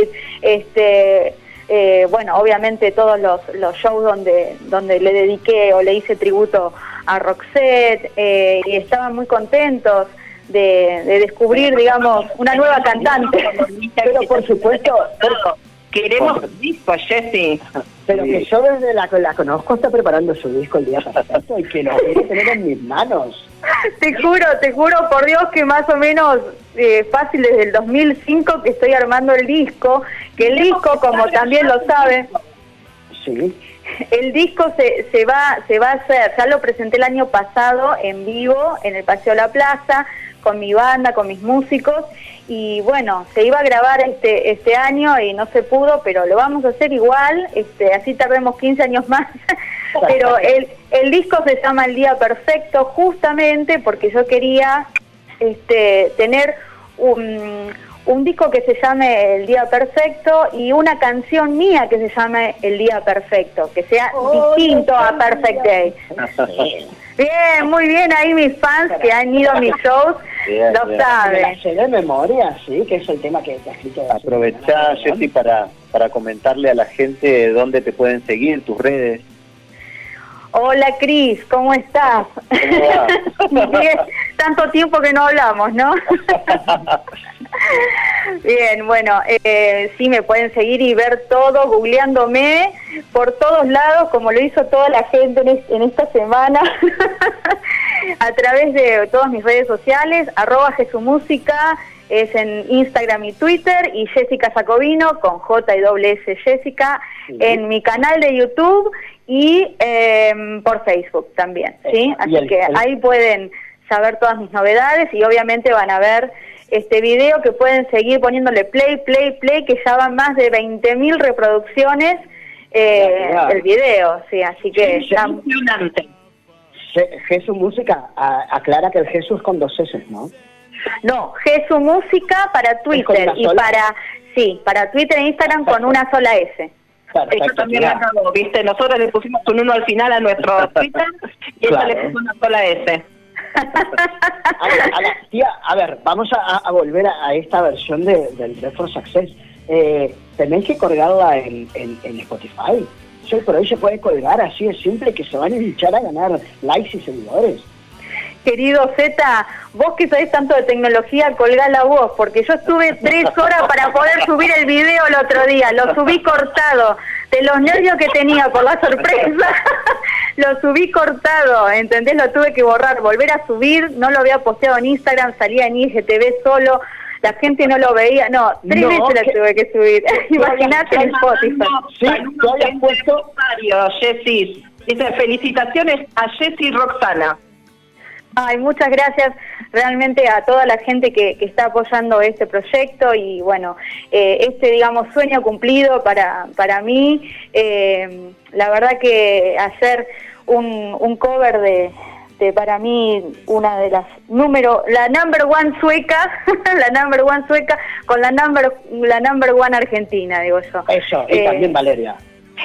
bueno, obviamente todos los shows donde le dediqué o le hice tributo a Roxette, y estaban muy contentos de descubrir, digamos, una nueva cantante. Pero por supuesto, queremos disco, Jessy. Pero que yo desde la conozco está preparando su disco el día perfecto y que lo quiere tener en mis manos. Te juro por Dios que más o menos fácil desde el 2005 que estoy armando el disco, que el disco, como también lo saben, sí, el disco se va a hacer, ya lo presenté el año pasado en vivo en el Paseo La Plaza, con mi banda, con mis músicos, y bueno, se iba a grabar este año y no se pudo, pero lo vamos a hacer igual, así tardemos 15 años más, pero el disco se llama El Día Perfecto justamente porque yo quería tener un disco que se llame El Día Perfecto y una canción mía que se llame El Día Perfecto, que sea distinto a Perfect Day. Bien, muy bien, ahí mis fans que han ido a mis shows lo saben. Sé de memoria, sí, que es el tema que te has escrito. Aprovechá, Jessy, para comentarle a la gente dónde te pueden seguir, tus redes. Hola Cris, ¿cómo estás? Bien, tanto tiempo que no hablamos, ¿no? Bien, bueno, sí me pueden seguir y ver todo googleándome por todos lados, como lo hizo toda la gente en esta semana, a través de todas mis redes sociales, @JesuMúsica, es en Instagram y Twitter, y Jessica Jacobino con J-S Jessica, en mi canal de YouTube y por Facebook también, ¿sí? Así que ahí pueden saber todas mis novedades y obviamente van a ver este video que pueden seguir poniéndole play, que ya van más de 20.000 reproducciones el video, sí, así que impresionante. Jesús Música, aclara que el Jesús con 2 S, ¿no? No, Jesús Música para Twitter y para Twitter e Instagram con una sola S. Perfecto, eso también acabó, ¿viste? Nosotros le pusimos un 1 al final a nuestro Twitter y ella le puso una sola S. Tía, a ver, vamos a volver a esta versión del Dress for Success. Tenéis que colgarla en Spotify. Hoy por hoy se puede colgar así de simple, que se van a hinchar a ganar likes y seguidores. Querido Zeta, vos que sabés tanto de tecnología, colgá la voz, porque yo estuve 3 horas para poder subir el video el otro día, lo subí cortado, de los nervios que tenía por la sorpresa, lo subí cortado, ¿entendés? Lo tuve que borrar, volver a subir, no lo había posteado en Instagram, salía en IGTV solo, la gente no lo veía, 3 veces la tuve que subir, imagínate en Spotify. Sí, tú habías puesto... Jessy. Dice, felicitaciones a Jessy Roxana. Ay, muchas gracias realmente a toda la gente que está apoyando este proyecto y bueno, digamos, sueño cumplido para mí. La verdad que hacer un cover de para mí una de las la number one sueca, la number one sueca con la number one argentina, digo yo. Eso, y también Valeria.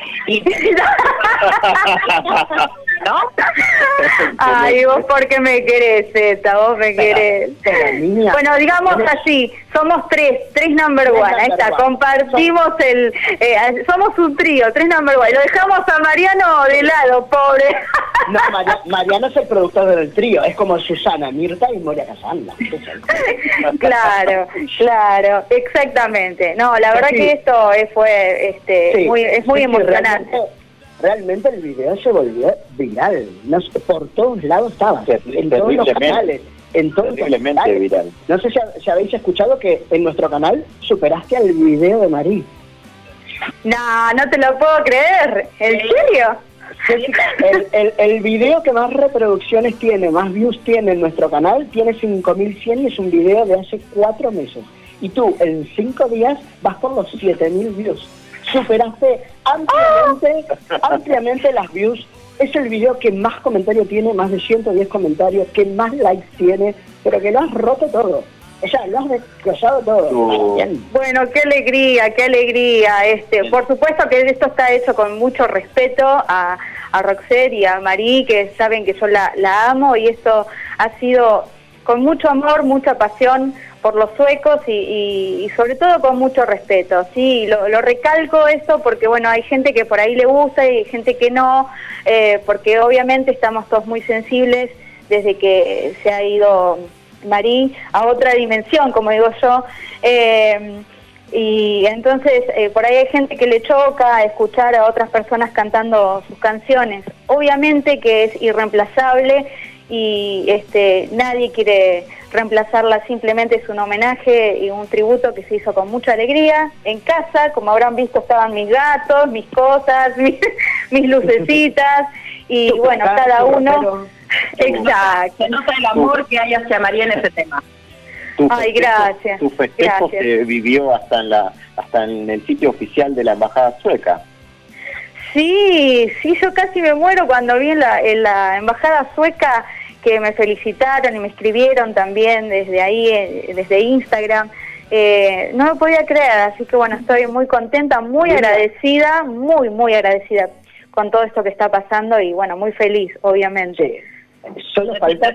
¿No? Ay, vos porque me querés, Zeta, vos me querés. Niña, bueno, digamos así, somos tres number one, ahí está, compartimos somos un trío, 3 number one, lo dejamos a Mariano de lado, pobre. No, Mariano es el productor del trío, es como Susana, Mirta y Moria Casanda. Claro, exactamente. No, la verdad que esto fue muy emocionante. Realmente el video se volvió viral, por todos lados estaba, en todos los canales, en todos los canales. Viral. No sé si habéis escuchado que en nuestro canal superaste al video de Marí. No te lo puedo creer, ¿en serio? Jessica, el video que más reproducciones tiene, más views tiene en nuestro canal, tiene 5.100 y es un video de hace 4 meses. Y tú, en 5 días, vas por los 7.000 views. Superaste ampliamente las views. Es el video que más comentarios tiene, más de 110 comentarios, que más likes tiene, pero que lo has roto todo. O sea, lo has destrozado todo. Bueno, qué alegría. Por supuesto que esto está hecho con mucho respeto a Roxette y a Marí, que saben que yo la amo, y esto ha sido con mucho amor, mucha pasión por los suecos y sobre todo con mucho respeto. Sí, lo recalco eso porque bueno, hay gente que por ahí le gusta y hay gente que no, porque obviamente estamos todos muy sensibles desde que se ha ido Marí a otra dimensión, como digo yo, y entonces por ahí hay gente que le choca escuchar a otras personas cantando sus canciones. Obviamente que es irreemplazable y nadie quiere reemplazarla, simplemente es un homenaje y un tributo que se hizo con mucha alegría en casa. Como habrán visto, estaban mis gatos, mis cosas, mis lucecitas y bueno, cada uno. Exacto. Se nota el amor que hay hacia María en ese tema. Ay, gracias. Tu festejo se vivió hasta en el sitio oficial de la embajada sueca. Sí, yo casi me muero cuando vi en la embajada sueca que me felicitaron y me escribieron también desde ahí, desde Instagram. No me podía creer, así que bueno, estoy muy contenta, muy agradecida, muy agradecida con todo esto que está pasando y bueno, muy feliz, obviamente. Solo falta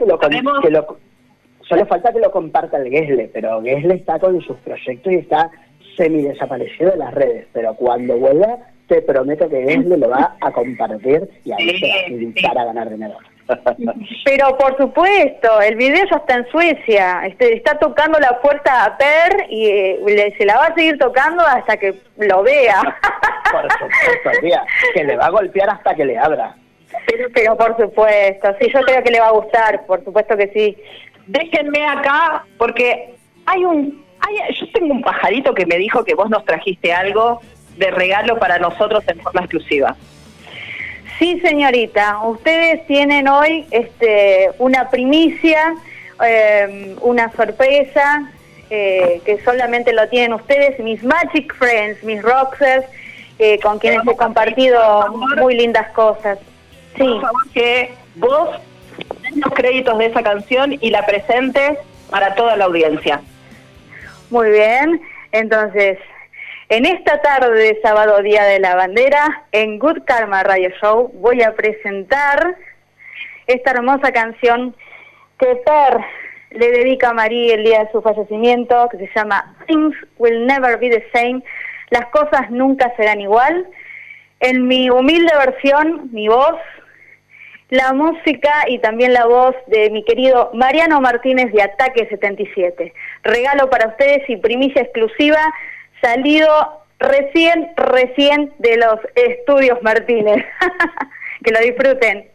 que lo comparta el Gesle, pero Gesle está con sus proyectos y está semi desaparecido de las redes, pero cuando vuelva te prometo que Gesle lo va a compartir y ahí se va a invitar a ganar dinero. Pero por supuesto, el video ya está en Suecia, está tocando la puerta a Per y se la va a seguir tocando hasta que lo vea. Por supuesto, tía, que le va a golpear hasta que le abra. Pero por supuesto, sí, yo creo que le va a gustar, por supuesto que sí. Déjenme acá, porque yo tengo un pajarito que me dijo que vos nos trajiste algo de regalo para nosotros en forma exclusiva. Sí, señorita, ustedes tienen hoy una primicia, una sorpresa, que solamente lo tienen ustedes, mis Magic Friends, mis Roxers, con quienes he compartido muy lindas cosas. Sí. Por favor, que vos den los créditos de esa canción y la presentes para toda la audiencia. Muy bien, entonces, en esta tarde de sábado, Día de la Bandera, en Good Karma Radio Show, voy a presentar esta hermosa canción que Per le dedica a Marí el día de su fallecimiento, que se llama Things Will Never Be the Same, las cosas nunca serán igual. En mi humilde versión, mi voz, la música y también la voz de mi querido Mariano Martínez de Ataque 77. Regalo para ustedes y primicia exclusiva, salido recién de los estudios Martínez. Que lo disfruten.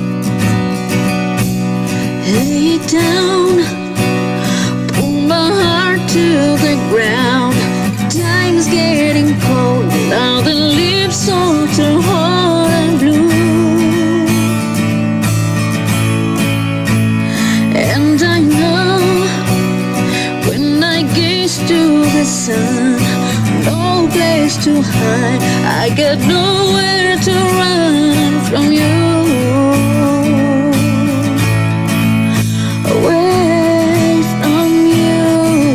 Lay down, pull my sun, no place to hide. I got nowhere to run from you. Away from you.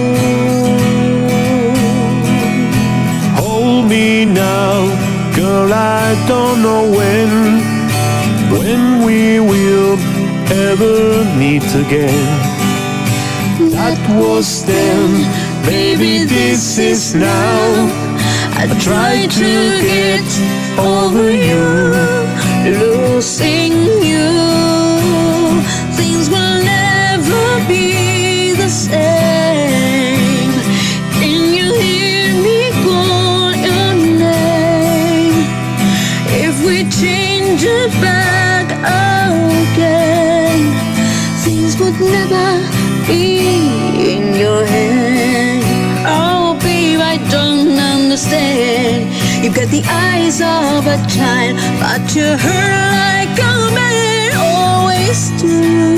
Hold me now, girl, I don't know when we will ever meet again. That was then, baby, this is now. I try to get over you, losing you. Things will never be the same. Can you hear me call your name? If we change it back again, things would never be in your hand. Oh, babe, I don't understand. You've got the eyes of a child, but you hurt like a man always do.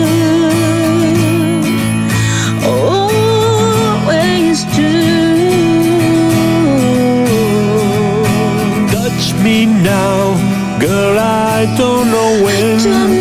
Always do. Touch me now, girl, I don't know when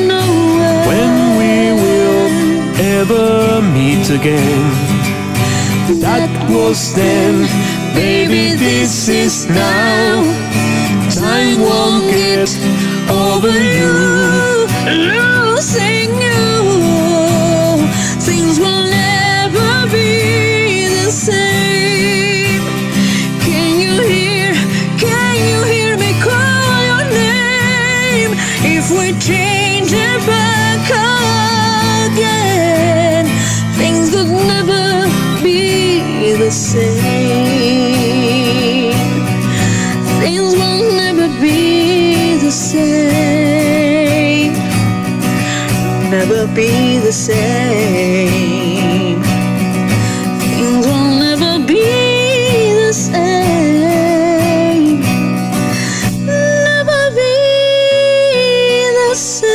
we will ever meet again. That was then, baby, this is now. Time won't get over you, losing you. Things will never be the same. Can you hear me call your name? If we change it back again, things would never be the same. Things will never be the same. Never be the same. Things will never be the same. Never be the same.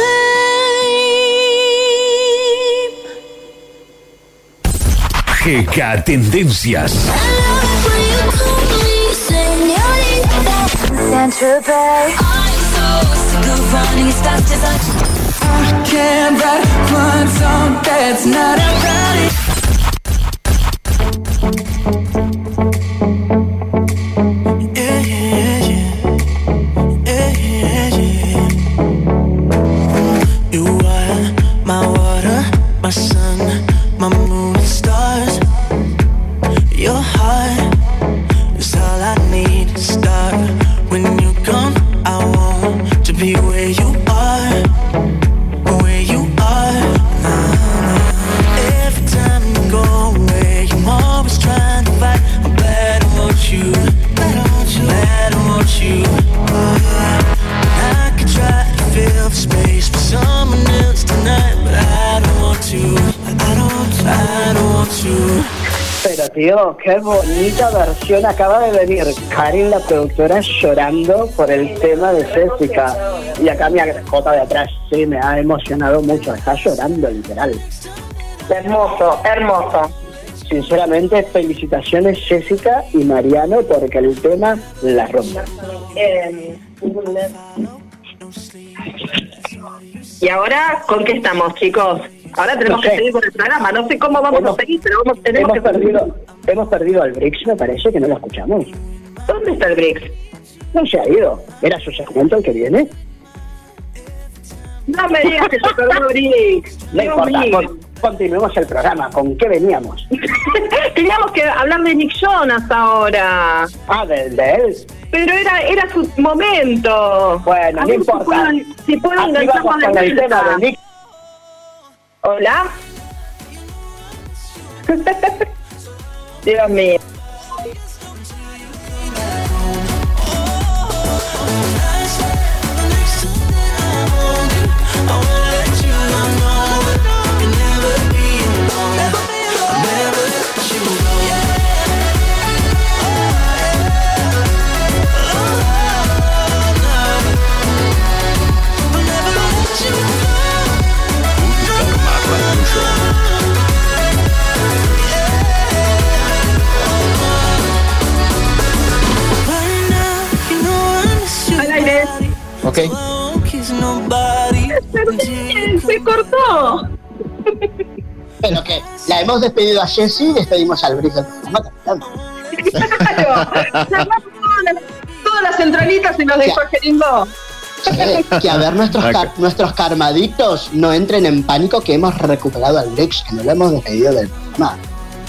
GK Tendencias. I can't write one song that's not about it. You are my water, my sun, my moon and stars. Your heart is all I need to start. When you're gone, I want to be where you are, where you are. Every time you go away, I'm always trying to fight. I'm glad I want you, glad I want you, glad I want you. I could try to fill the space with someone else tonight, but I don't want to, I don't want to. Pero tío, qué bonita versión acaba de venir. Karin, la productora, llorando por el tema de Jessica. Y acá mi agrejota de atrás, sí, me ha emocionado mucho. Está llorando, literal. Hermoso, hermoso. Sinceramente, felicitaciones Jessica y Mariano porque el tema la rompe. Y ahora, ¿con qué estamos, chicos? Ahora tenemos que seguir con el programa. No sé cómo vamos a seguir, pero hemos perdido al Brix, me parece que no lo escuchamos. ¿Dónde está el Brix? No se ha ido. ¿Era su segmento el que viene? No me digas que se perdió Brix. No importa, continuemos el programa. ¿Con qué veníamos? Teníamos que hablar de Nick Jonas ahora. Ah, ¿de él? Pero era su momento. Bueno, no importa. Si puedo enganchar con el tema de Nick. ¿Hola? Dios mío. La hemos despedido a Jessy y despedimos al Brix del programa. Claro, cerramos todas las centralitas y nos dejó Jeringo. Que a ver nuestros karmaditos no entren en pánico que hemos recuperado al Brix, que no lo hemos despedido del programa.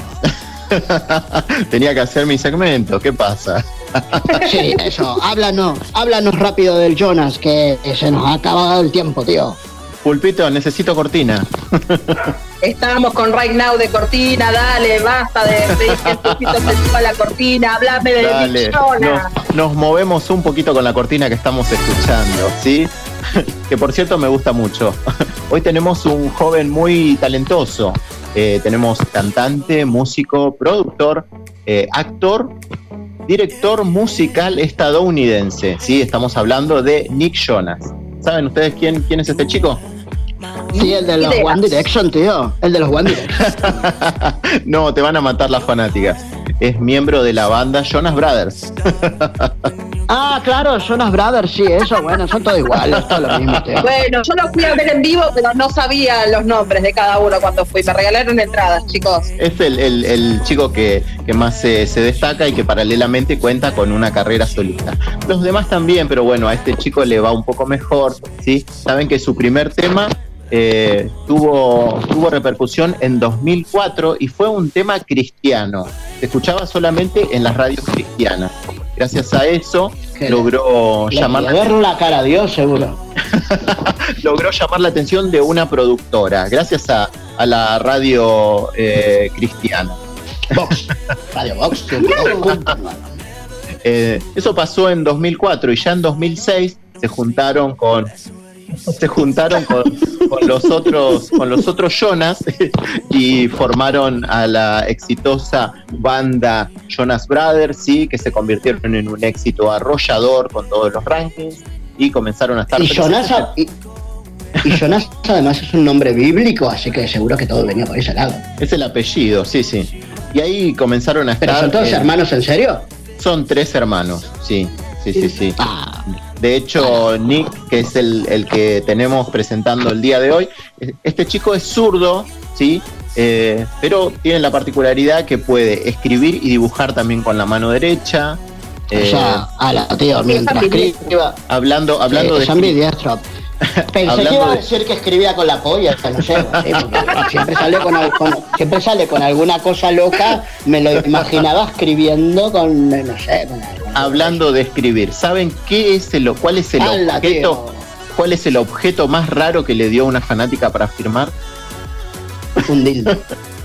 Tenía que hacer mi segmento, ¿qué pasa? Sí, eso, háblanos rápido del Jonas, que se nos ha acabado el tiempo, tío. Pulpito, necesito cortina. Estábamos con Right Now de cortina, dale, basta de pedir que el Pulpito se suba la cortina, hablame de Jonas. Nos movemos un poquito con la cortina que estamos escuchando, ¿sí? Que por cierto me gusta mucho. Hoy tenemos un joven muy talentoso. Tenemos cantante, músico, productor, actor, director musical estadounidense, ¿sí? Estamos hablando de Nick Jonas. ¿Saben ustedes quién es este chico? Sí, el de los One Direction, tío. El de los One Direction. No, te van a matar las fanáticas. Es miembro de la banda Jonas Brothers. Ah, claro, Jonas Brothers, sí, eso, bueno, son todos iguales, todo lo mismo, tío. Bueno, yo los fui a ver en vivo, pero no sabía los nombres de cada uno cuando fui. Me regalaron entradas, chicos. Es el chico que más se destaca y que paralelamente cuenta con una carrera solista. Los demás también, pero bueno, a este chico le va un poco mejor, ¿sí? Saben que su primer tema tuvo repercusión en 2004 y fue un tema cristiano. Se escuchaba solamente en las radios cristianas. Gracias a eso logró llamar la cara a Dios, seguro. Logró llamar la atención de una productora, gracias a la radio cristiana. Vox, Radio Vox. Eso pasó en 2004 y ya en 2006 se juntaron con los otros Jonas y formaron a la exitosa banda Jonas Brothers, sí, que se convirtieron en un éxito arrollador con todos los rankings y comenzaron a estar y Jonas además es un nombre bíblico, así que seguro que todo venía por ese lado. Es el apellido, sí. Y ahí comenzaron a estar. ¿Pero son todos hermanos, en serio? Son 3 hermanos, sí. De hecho, Nick, que es el que tenemos presentando el día de hoy, este chico es zurdo, ¿sí? Pero tiene la particularidad que puede escribir y dibujar también con la mano derecha. Tío, mientras escriba. Hablando de es ambidiestro. Pensé que iba a decir que escribía con la polla, no sé, siempre sale con alguna cosa loca, me lo imaginaba escribiendo con, no sé, con hablando de escribir, ¿saben cuál es el objeto más raro que le dio una fanática para firmar? Un dildo.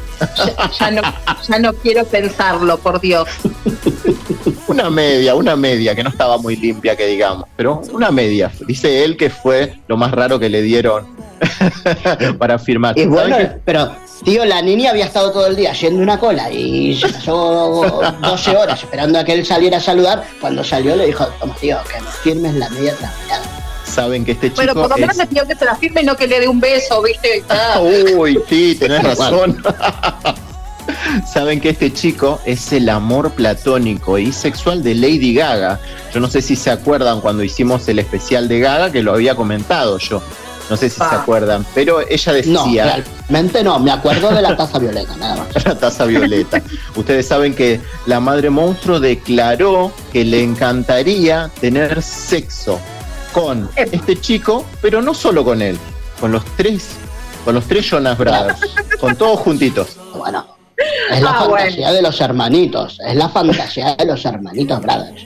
Ya no quiero pensarlo, por Dios. Una media que no estaba muy limpia, que digamos, pero una media. Dice él que fue lo más raro que le dieron para firmar. Y bueno, pero tío, la niña había estado todo el día haciendo una cola y se pasó 12 horas esperando a que él saliera a saludar. Cuando salió le dijo, toma tío, que me firmes la media trapeada. Saben que este chico. Bueno, por lo menos le pidió que se la firme y no que le dé un beso, ¿viste? Uy, sí, tenés razón. Saben que este chico es el amor platónico y sexual de Lady Gaga. Yo no sé si se acuerdan cuando hicimos el especial de Gaga, que lo había comentado yo. No sé si se acuerdan, pero ella decía... No, realmente no, me acuerdo de la taza violeta, nada más. La taza violeta. Ustedes saben que la madre monstruo declaró que le encantaría tener sexo con este chico, pero no solo con él, con los tres Jonas Brothers, con todos juntitos. Bueno, es la fantasía de los hermanitos, Brothers.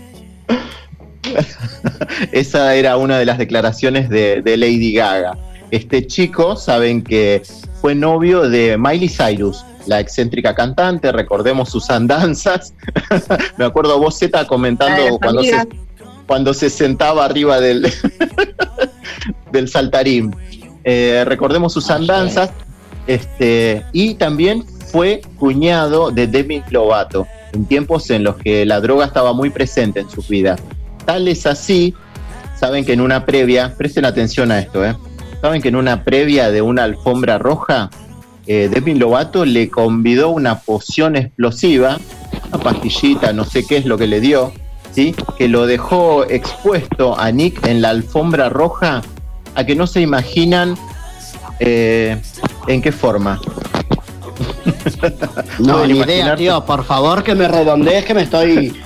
Esa era una de las declaraciones de Lady Gaga. Este chico, saben que fue novio de Miley Cyrus, la excéntrica cantante, recordemos sus andanzas. Me acuerdo a vos, Zeta, comentando cuando se sentaba arriba del saltarín. Recordemos sus andanzas. Y también fue cuñado de Demi Lovato, en tiempos en los que la droga estaba muy presente en sus vidas. Tal es así, saben que en una previa, presten atención a esto, saben que en una previa de una alfombra roja, Demi Lovato le convidó una poción explosiva, una pastillita, no sé qué es lo que le dio, ¿sí? Que lo dejó expuesto a Nick en la alfombra roja, a que no se imaginan en qué forma. No, ni idea, tío. Por favor, que me redondees, que me estoy...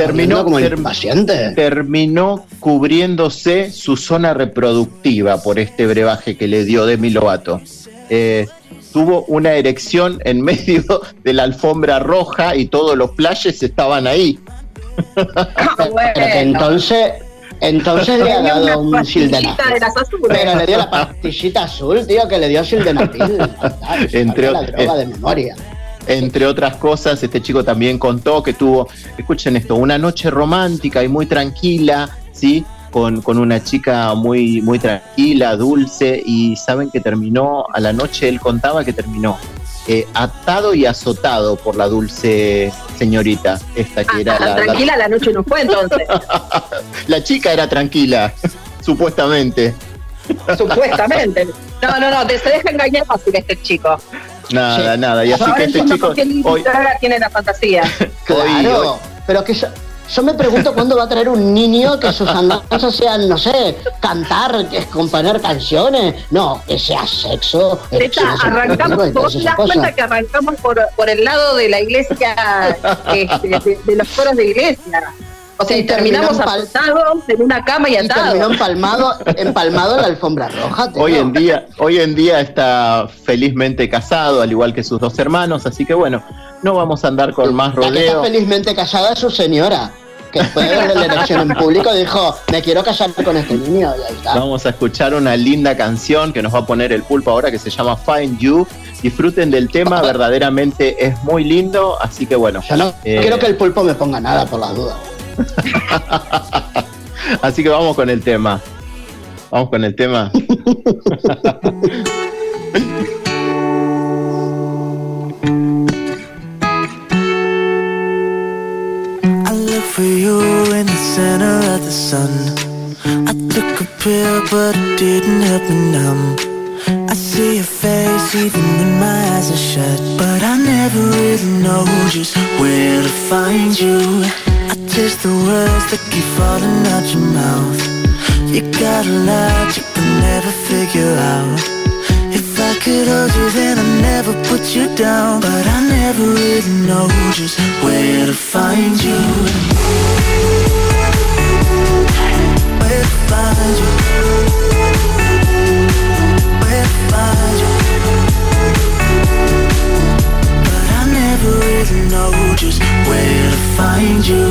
Terminó cubriéndose su zona reproductiva por este brebaje que le dio Demi Lovato. Tuvo una erección en medio de la alfombra roja y todos los flashes estaban ahí. Pero que entonces le ha dado un sildenafil. Pero le dio la pastillita azul, tío, que le dio sildenafil. Entre la droga de memoria. Entre otras cosas, este chico también contó que tuvo, escuchen esto, una noche romántica y muy tranquila, ¿sí? Con una chica muy, muy tranquila, dulce, y saben que terminó a la noche, él contaba que terminó atado y azotado por la dulce señorita, esta que era tranquila la noche no fue entonces. La chica era tranquila, supuestamente. Supuestamente. No, se deja engañar fácil este chico. Nada, y así que este chico hoy tiene la fantasía. Claro, pero que yo me pregunto cuándo va a traer un niño que sus andanzas sean, no sé, cantar, que es componer canciones, no, que sea sexo. Arrancamos, vos te das cuenta que arrancamos por el lado de la iglesia, de los coros de iglesia. O sea, y terminamos apostados en una cama y atados. Terminó empalmado en la alfombra roja. Hoy en día está felizmente casado, al igual que sus dos hermanos, así que bueno, no vamos a andar con más rodeo. La que está felizmente casada es su señora, que después de ver la elección en público dijo, me quiero casar con este niño, y ahí está. Vamos a escuchar una linda canción que nos va a poner el Pulpo ahora, que se llama Find You. Disfruten del tema, verdaderamente es muy lindo, así que bueno. Yo no quiero que el Pulpo me ponga nada por las dudas. Así que vamos con el tema. I look for you in the center of the sun. I took a pill but it didn't help me numb. I see your face even when my eyes are shut, but I never really know just where to find you. I taste the words that keep falling out your mouth. You got a lot you can never figure out. If I could hold you then I'd never put you down, but I never really know just where to find you. Where to find you. Where to find you. But I never really know just where to find you.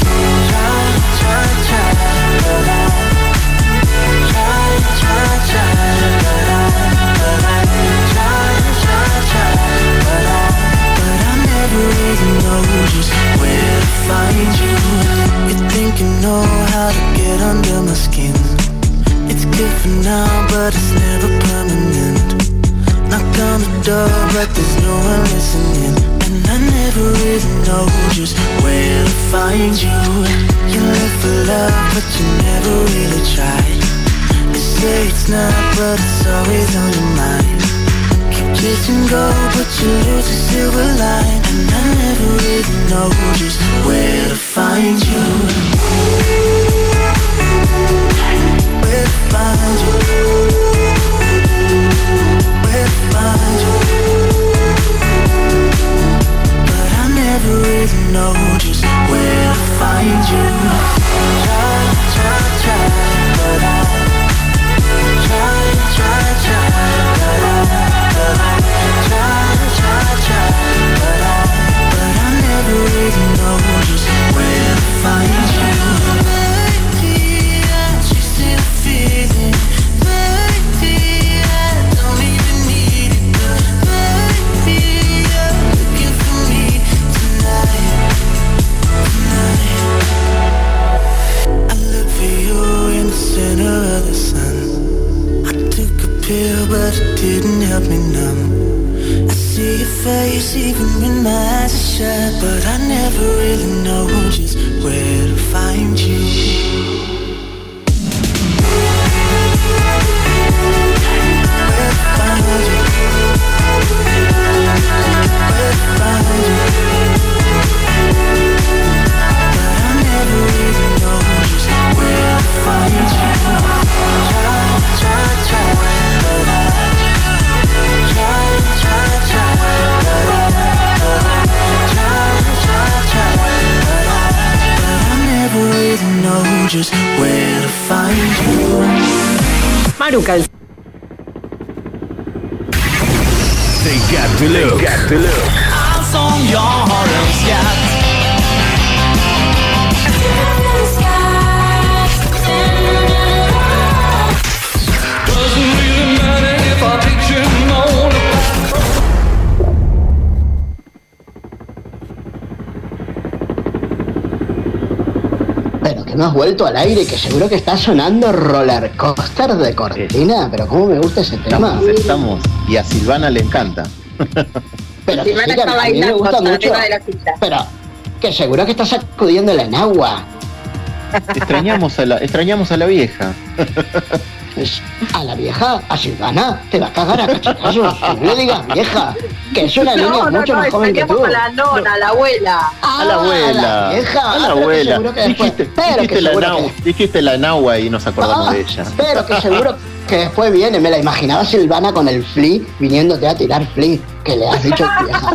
Find you. You think you know how to get under my skin. It's good for now, but it's never permanent. Knock on the door, but there's no one listening. And I never really know just where to find you. You live for love, but you never really try. They say it's not, but it's always on your mind. Kiss and go, but you lose the silver line. And I never really know just where to find you. Where to find you. Where to find you. But I never really know just where to find you. Try, but I try, but I but I never really know just where to find you. Maybe I just need a feeling. Maybe I don't even need it, but maybe you're looking for me tonight. I look for you in the center of the sun. I took a pill, but it didn't help me numb. I see your face even when my eyes are shut, but I never really know just where to find you. Where to find you. Where to find you. But I never really know just where to find you. Try, but I try, just where to find you. Maruca. They got to look. Eyes on your heart and sky. Doesn't really matter if I teach you more. Pero que no has vuelto al aire, que seguro que está sonando Roller Coaster de Cortina. Pero cómo me gusta ese tema. Estamos. Y a Silvana le encanta. Pero que Silvana sí, que está a mí me bailando gusta hasta mucho. arriba de la silla. Pero que seguro que está sacudiendo la enagua. Extrañamos a la vieja. A la vieja, a Silvana, te va a cagar a cachetazos. Que no le digas vieja, que es una niña mucho más joven que tú. A la nona, a la abuela. A la abuela. A la vieja. A la pero que abuela. seguro que después- Dijiste la Nahua y nos acordamos de ella. Pero que seguro que después viene, me la imaginaba Silvana con el flea viniéndote a tirar flea, que le has dicho vieja.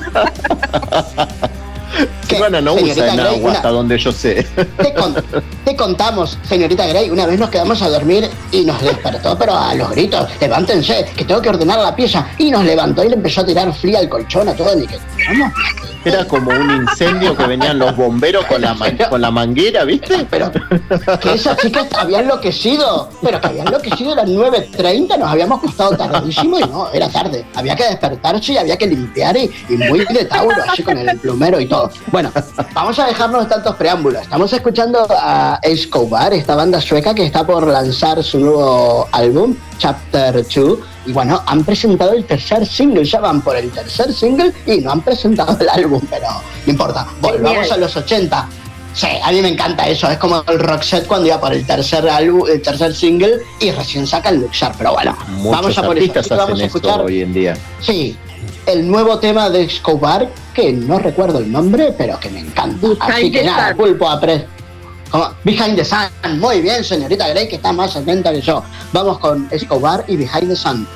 Silvana no señorita usa Grey, Nahua hasta donde yo sé. Te contamos, señorita Grey, una vez nos quedamos a dormir y nos despertó, pero a los gritos, levántense, que tengo que ordenar la pieza. Y nos levantó y le empezó a tirar fría al colchón a todo, ni que ¿cómo? Era como un incendio que venían los bomberos con la manguera, ¿viste? Pero que esa chica había enloquecido, pero que había enloquecido, eran 9:30, nos habíamos acostado tardísimo y no, era tarde. Había que despertarse y había que limpiar y muy de Tauro, así con el plumero y todo. Bueno, vamos a dejarnos de tantos preámbulos. Estamos escuchando a Escobar, esta banda sueca que está por lanzar su nuevo álbum, Chapter 2. Y bueno, han presentado el tercer single, ya van por el tercer single y no han presentado el álbum, pero no importa. Volvamos a los 80. Sí, a mí me encanta eso, es como el Roxette cuando iba por el tercer álbum, el tercer single y recién saca el Luxar, pero bueno, vamos a por eso. Artistas Vamos hacen a escuchar, esto hoy en día. sí, el nuevo tema de Escobar, que no recuerdo el nombre, pero que me encanta. Así que nada, Pulpo Behind the Sun. Muy bien, señorita Grey, que está más atenta que yo. Vamos con Escobar y Behind the Sun.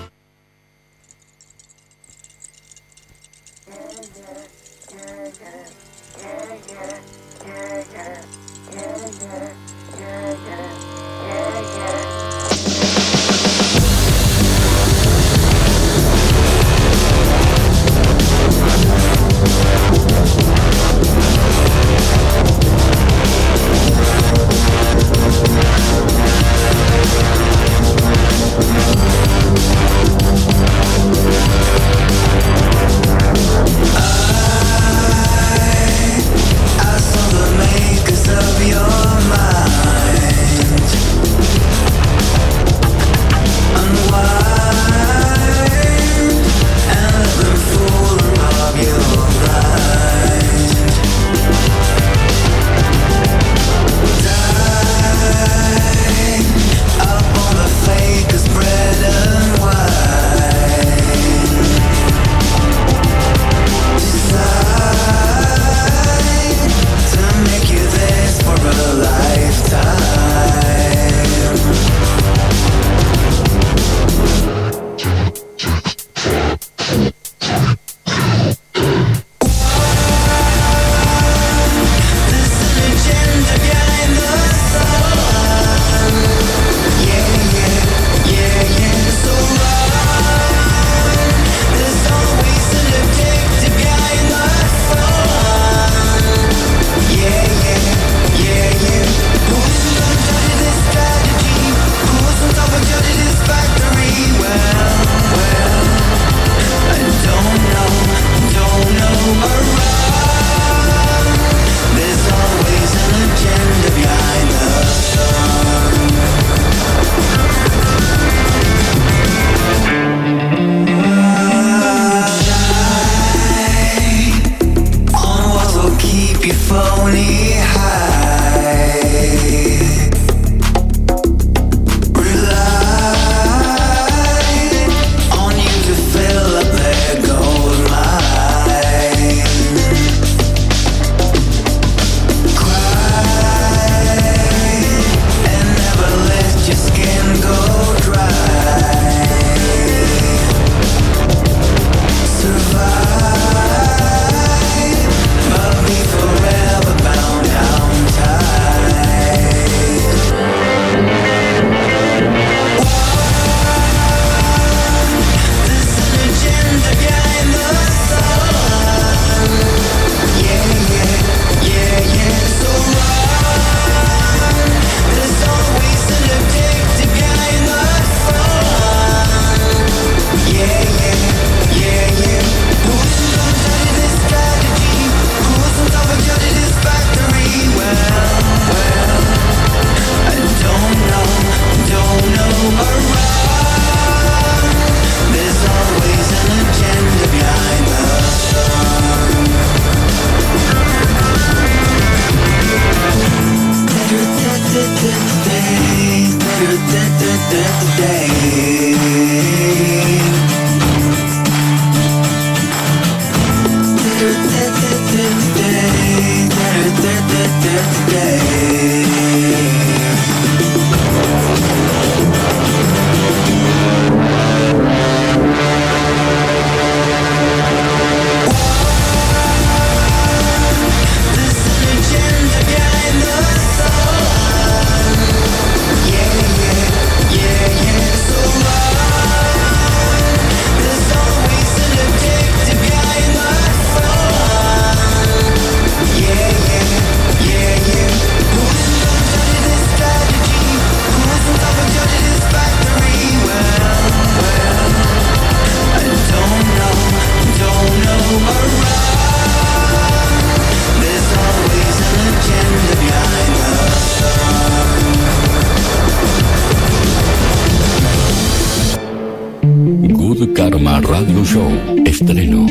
Good Karma Radio Show. Estreno.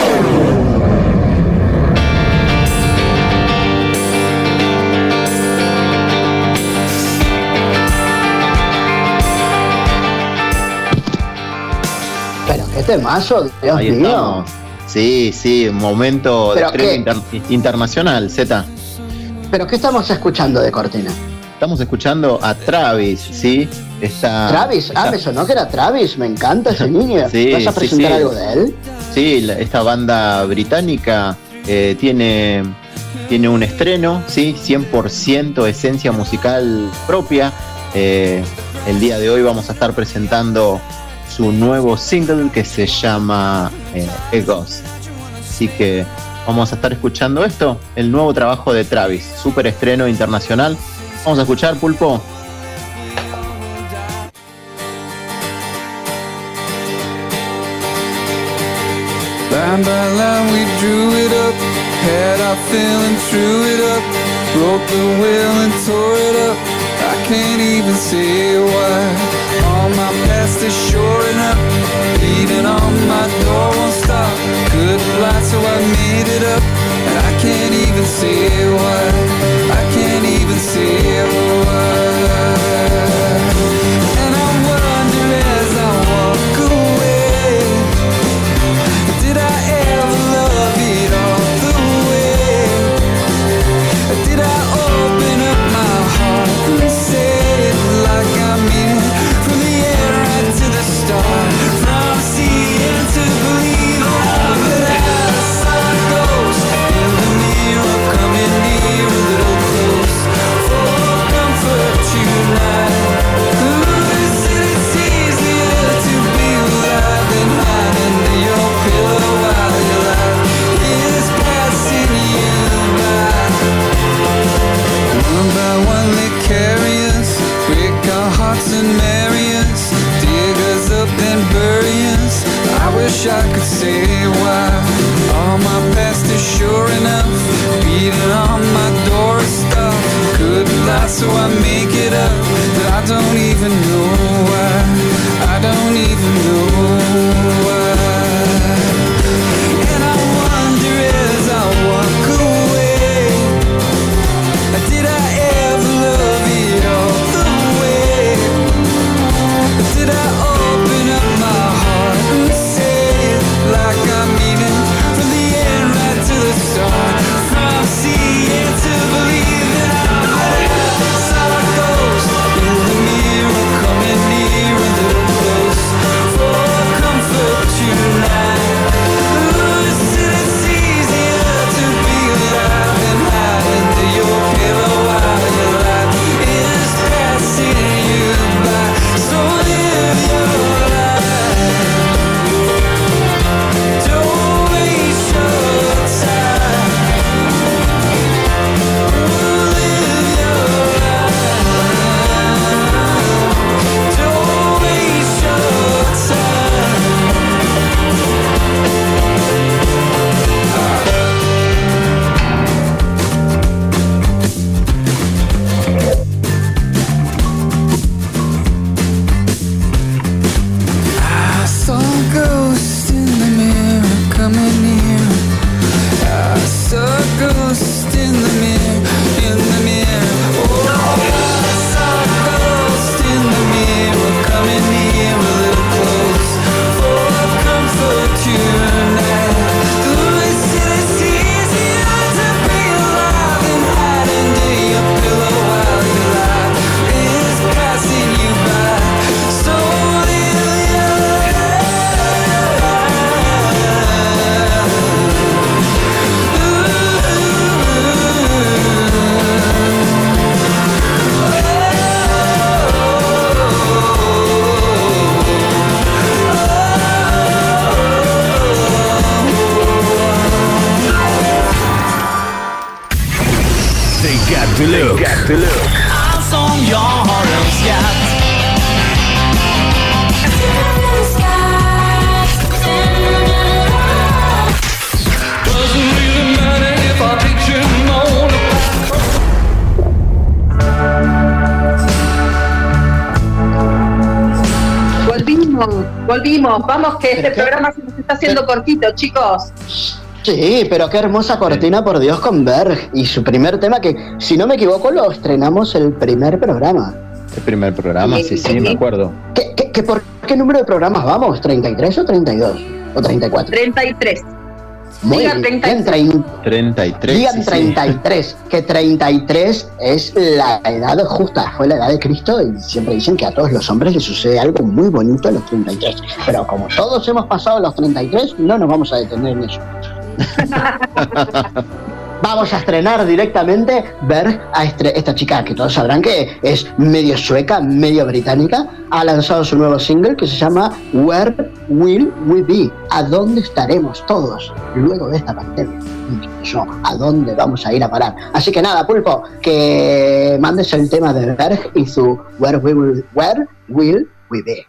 Pero qué temazo, Dios Ahí mío. estamos. Sí, un momento de ¿Pero estreno internacional, Z. ¿Pero qué estamos escuchando de cortina? Estamos escuchando a Travis, ¿sí? Travis, me sonó que era Travis, me encanta ese niño. Sí, ¿Vas a presentar sí. algo de él? Sí, esta banda británica tiene un estreno, ¿sí? 100% esencia musical propia. El día de hoy vamos a estar presentando su nuevo single que se llama Egos. Así que vamos a estar escuchando esto, el nuevo trabajo de Travis, super estreno internacional. Vamos a escuchar, Pulpo. Line by line we drew it up, had our feeling, threw it up, broke the will and tore it up. I can't even say why. All my past is shoring up, beating on my door won't stop. Good light, so I made it up, and I can't even say why. I can't even say why. And I wonder as I walk away, did I ever love it all the way? Did I open up my heart and say it like I mean it? From the end right to the start, from seeing to believe that I saw a ghost in the mirror, coming near a little close for comfort tonight. Ooh, it's easier to be alive than hide under your pillow while your life is passing you by. One by one they carry us, break our hearts and marry us, dig us up and bury us. I wish I could say why. All my past is sure enough, beating on my door is stuff. Couldn't lie, so I make it up, but I don't even know why. I don't even know why. And I wonder as I walk away, did I ever love it all the way? Did I open up my heart and say it like I mean it? From the end right to the start, from seeing to believe that I saw a ghost in the mirror, coming near a little close for comfort tonight. Ooh, it's easier to be alive than hide under your pillow while your life is passing you by. So live your life, don't waste your time. Live your life, don't waste your time. I saw a ghost in the mirror coming near. I saw a ghost in the mirror, Oh, I saw a ghost in the mirror coming near a little close for comfort tonight. Ooh, it's easier to be alive than hide under your pillow while your life is passing you by. So live your They got the look. Eyes on your heart and sky. Doesn't really matter if I picture volvimos. Vamos que este programa se nos está haciendo cortito, chicos. Sí, pero qué hermosa cortina, por Dios, con Berg. Y su primer tema que, si no me equivoco, lo estrenamos el primer programa. El primer programa, sí, me acuerdo. ¿Por qué número de programas vamos? ¿33 o 32? ¿O 34? 33. Muy bien, 33. Digan 33, que 33 es la edad justa, fue la edad de Cristo, y siempre dicen que a todos los hombres les sucede algo muy bonito a los 33. Pero como todos hemos pasado los 33, no nos vamos a detener en eso. Vamos a estrenar directamente Berg, a esta chica que todos sabrán que es medio sueca, medio británica. Ha lanzado su nuevo single que se llama Where Will We Be? ¿A dónde estaremos todos luego de esta pandemia? ¿A dónde vamos a ir a parar? Así que nada, Pulpo, que mandes el tema de Berg y su Where Will We Be?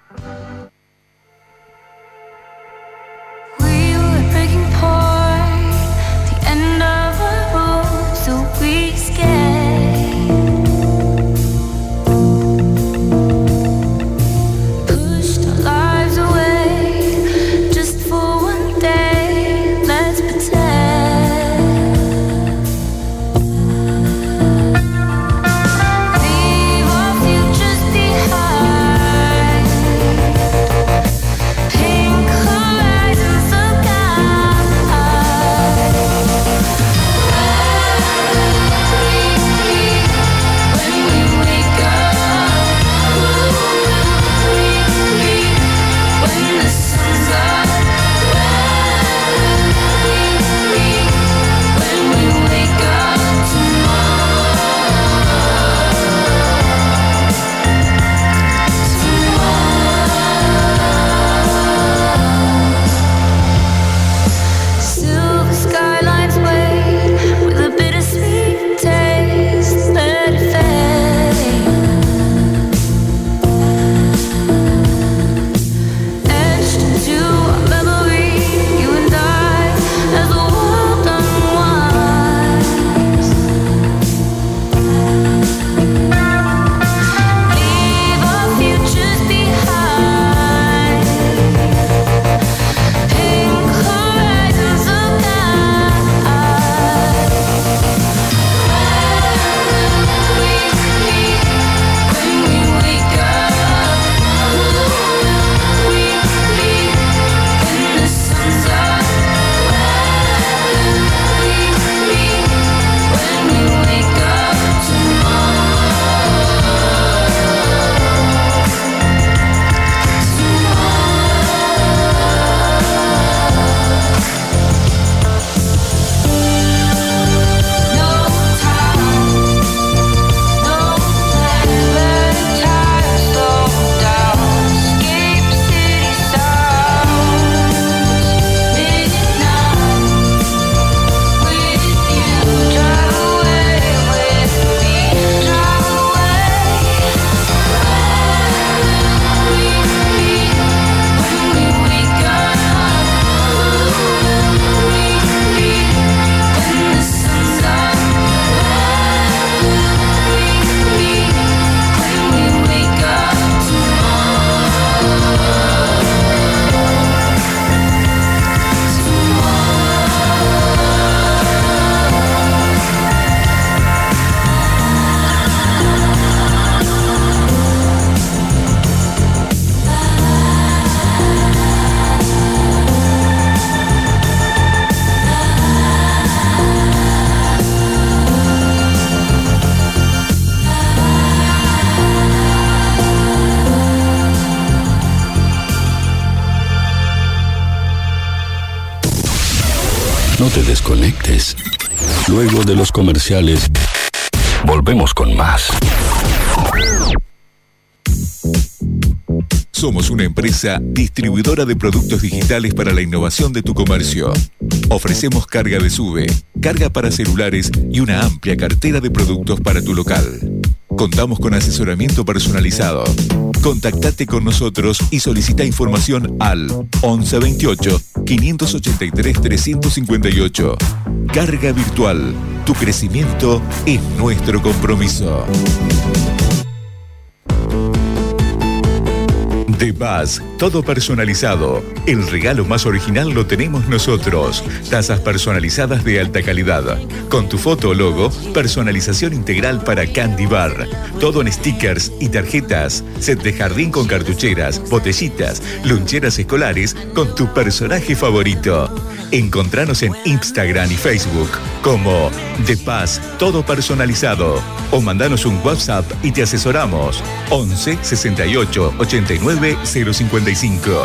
No te desconectes. Luego de los comerciales, volvemos con más. Somos una empresa distribuidora de productos digitales para la innovación de tu comercio. Ofrecemos carga de SUBE, carga para celulares y una amplia cartera de productos para tu local. Contamos con asesoramiento personalizado. Contactate con nosotros y solicita información al 1128 583 358. Carga virtual. Tu crecimiento es nuestro compromiso. The Buzz, todo personalizado. El regalo más original lo tenemos nosotros. Tazas personalizadas de alta calidad. Con tu foto o logo, personalización integral para Candy Bar. Todo en stickers y tarjetas. Set de jardín con cartucheras, botellitas, loncheras escolares con tu personaje favorito. Encontranos en Instagram y Facebook como The Buzz, todo personalizado. O mandanos un WhatsApp y te asesoramos. 11 68 89 055.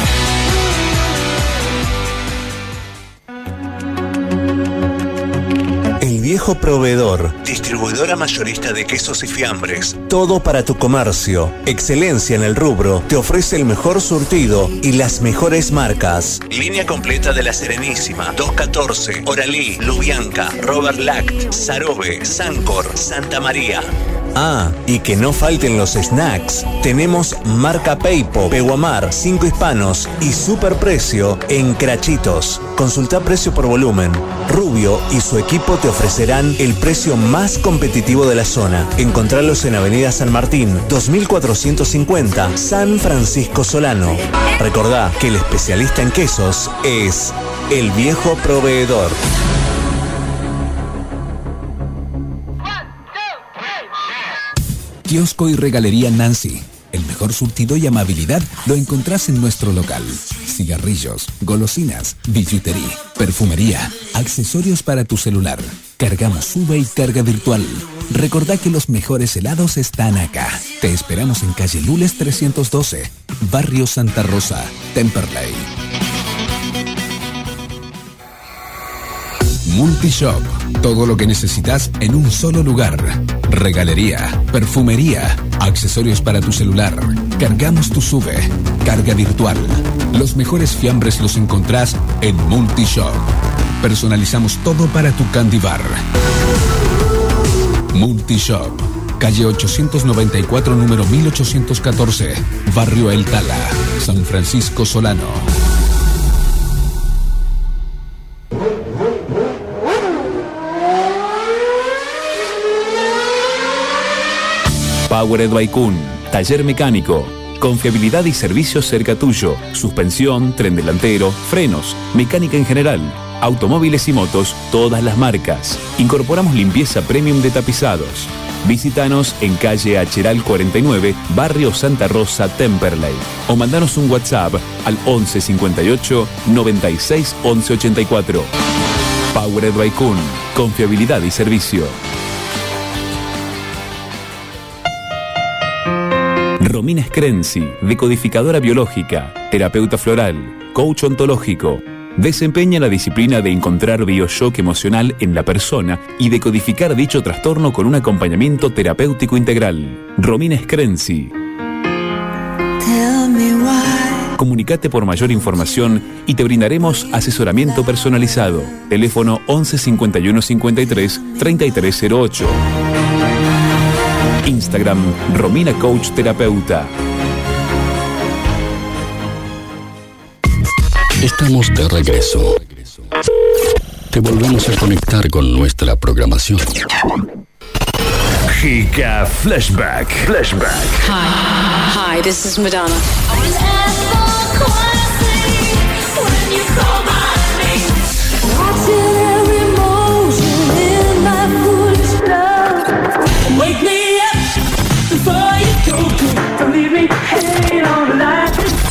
El Viejo Proveedor, distribuidora mayorista de quesos y fiambres. Todo para tu comercio. Excelencia en el rubro. Te ofrece el mejor surtido y las mejores marcas. Línea completa de La Serenísima, 214, Oralí, Lubianca, Robert Lact, Sarobe, Sancor, Santa María. Ah, y que no falten los snacks. Tenemos marca Peipo, Peguamar, 5 Hispanos y superprecio en Crachitos. Consulta precio por volumen. Rubio y su equipo te ofrecerán el precio más competitivo de la zona. Encontralos en Avenida San Martín, 2450, San Francisco Solano. Recordá que el especialista en quesos es El Viejo Proveedor. Kiosco y Regalería Nancy. El mejor surtido y amabilidad lo encontrás en nuestro local. Cigarrillos, golosinas, billutería, perfumería, accesorios para tu celular. Cargamos sube y carga virtual. Recordá que los mejores helados están acá. Te esperamos en calle Lules 312, Barrio Santa Rosa, Temperley. Multishop. Todo lo que necesitas en un solo lugar. Regalería, perfumería, accesorios para tu celular. Cargamos tu sube. Carga virtual. Los mejores fiambres los encontrás en Multishop. Personalizamos todo para tu candy bar. Multishop. Calle 894, número 1814. Barrio El Tala, San Francisco Solano. Powered by Kun, taller mecánico, confiabilidad y servicios cerca tuyo, suspensión, tren delantero, frenos, mecánica en general, automóviles y motos, todas las marcas. Incorporamos limpieza premium de tapizados. Visítanos en calle Acheral 49, Barrio Santa Rosa, Temperley. O mandanos un WhatsApp al 11 58 96 11 84. Powered by Kun, confiabilidad y servicio. Romina Screnzi, decodificadora biológica, terapeuta floral, coach ontológico. Desempeña la disciplina de encontrar bioshock emocional en la persona y decodificar dicho trastorno con un acompañamiento terapéutico integral. Romina Screnzi. Comunicate por mayor información y te brindaremos asesoramiento personalizado. Teléfono 11 51 53 3308. Instagram, Romina Coach Terapeuta. Estamos de regreso. Te volvemos a conectar con nuestra programación. Giga Flashback. Hi, this is Madonna. Wake me up before you go. Don't leave me hanging on the line.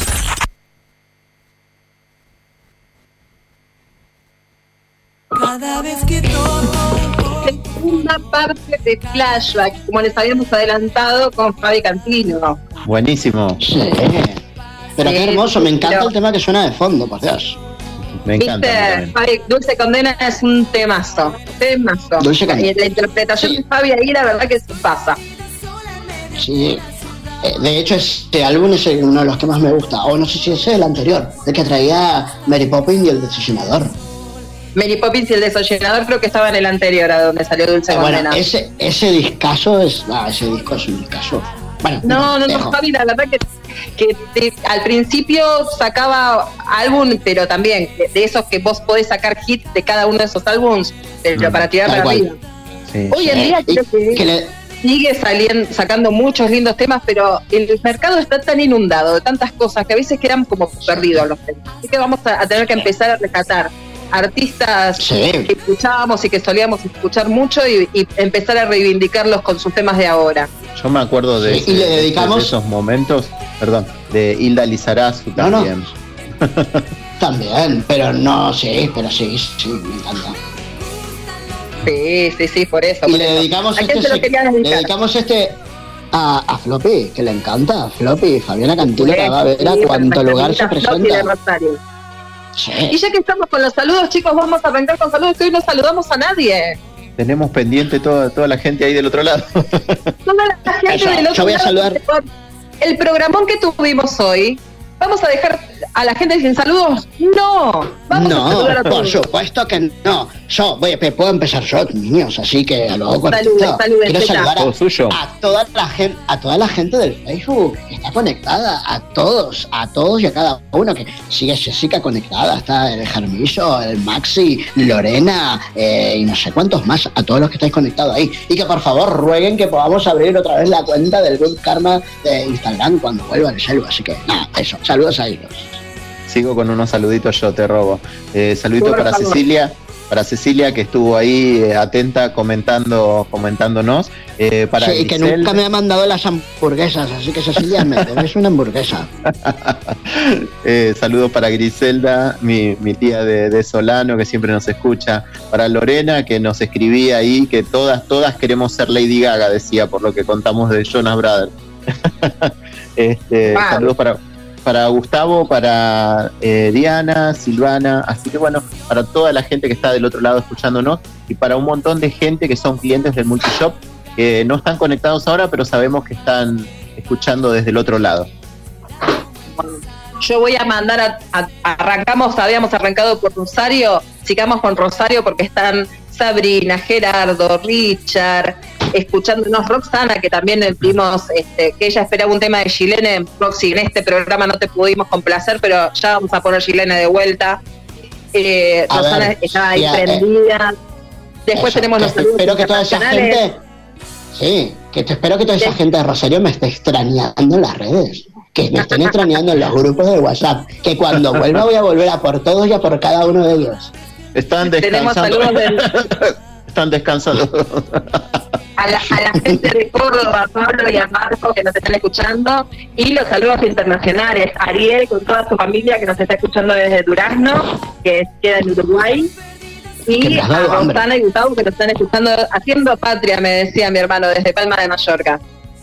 Cada vez que segunda parte de Flashback, como les habíamos adelantado con Fabi Cantino. Buenísimo. Sí. Pero qué hermoso, me encanta el tema que suena de fondo, por Dios. Me encanta. ¿Viste? Fabi, Dulce Condena es un temazo. Dulce Condena. Y la interpretación de Fabi ahí, la verdad que se pasa. Sí. De hecho, este álbum es uno de los que más me gusta. O no sé si ese es el anterior, el que traía Mary Poppins y el desollinador. Mary Poppins y el desollinador creo que estaba en el anterior, a donde salió Dulce Condena. Bueno, ese discazo es... ese disco es un discazo. Bueno, no, Fabi, la verdad que al principio sacaba álbum, pero también de esos que vos podés sacar hits de cada uno de esos álbums, pero para tirar arriba. Sí. Hoy en día creo sigue sacando muchos lindos temas, pero el mercado está tan inundado de tantas cosas que a veces quedan como perdidos los temas. Así que vamos a tener que empezar a rescatar artistas que escuchábamos y que solíamos escuchar mucho y empezar a reivindicarlos con sus temas de ahora. Yo me acuerdo de, y le dedicamos... de esos momentos, perdón, de Hilda Lizarazu también. También, pero no, sí, me encanta. Sí, por eso. Y le dedicamos a Floppy, que le encanta. Floppy, Fabiana Cantilo la va a ver a cuánto lugar se presenta. Sí. Y ya que estamos con los saludos, chicos, vamos a arrancar con saludos, que hoy no saludamos a nadie. Tenemos pendiente toda la gente ahí del otro lado. Toda la gente del otro yo voy a saludar. El programón que tuvimos hoy, ¿vamos a dejar a la gente sin saludos? No, vamos a saludar a todos. Por supuesto que no. Puedo empezar yo, niños, así que a luego Saluden, quiero saludar a toda la gente del Facebook que está conectada, a todos y a cada uno que sigue Jessica conectada, está el Jarmillo, el Maxi, Lorena y no sé cuántos más, a todos los que estáis conectados ahí, y que por favor rueguen que podamos abrir otra vez la cuenta del Good Karma de Instagram cuando vuelva el celu, así que nada, eso, saludos a ellos. Sigo con unos saluditos, yo te robo. Saluditos para Cecilia. Para Cecilia, que estuvo ahí atenta comentándonos. Para y que nunca me ha mandado las hamburguesas, así que Cecilia, me debes una hamburguesa. Saludos para Griselda, mi tía de Solano, que siempre nos escucha. Para Lorena, que nos escribía ahí, que todas queremos ser Lady Gaga, decía, por lo que contamos de Jonas Brothers. Saludos para Gustavo, para Diana, Silvana, así que bueno, para toda la gente que está del otro lado escuchándonos y para un montón de gente que son clientes del Multishop, que no están conectados ahora, pero sabemos que están escuchando desde el otro lado. Yo voy a mandar habíamos arrancado por Rosario, sigamos con Rosario porque están Sabrina, Gerardo, Richard, escuchándonos Roxana, que también vimos que ella esperaba un tema de Chilene. Roxy, en este programa no te pudimos complacer, pero ya vamos a poner Chilene de vuelta. Roxana está ahí prendida. Después tenemos los saludos espero que toda esa gente, espero que toda esa gente de Rosario me esté extrañando en las redes, que me estén extrañando en los grupos de WhatsApp, que cuando vuelva voy a volver a por todos y a por cada uno de ellos. Están descansando. Están descansando. A la gente de Córdoba, a Pablo y a Marco que nos están escuchando, y los saludos internacionales, Ariel con toda su familia que nos está escuchando desde Durazno, que queda en Uruguay, y a Rosana y Gustavo que nos están escuchando haciendo patria, me decía mi hermano, desde Palma de Mallorca.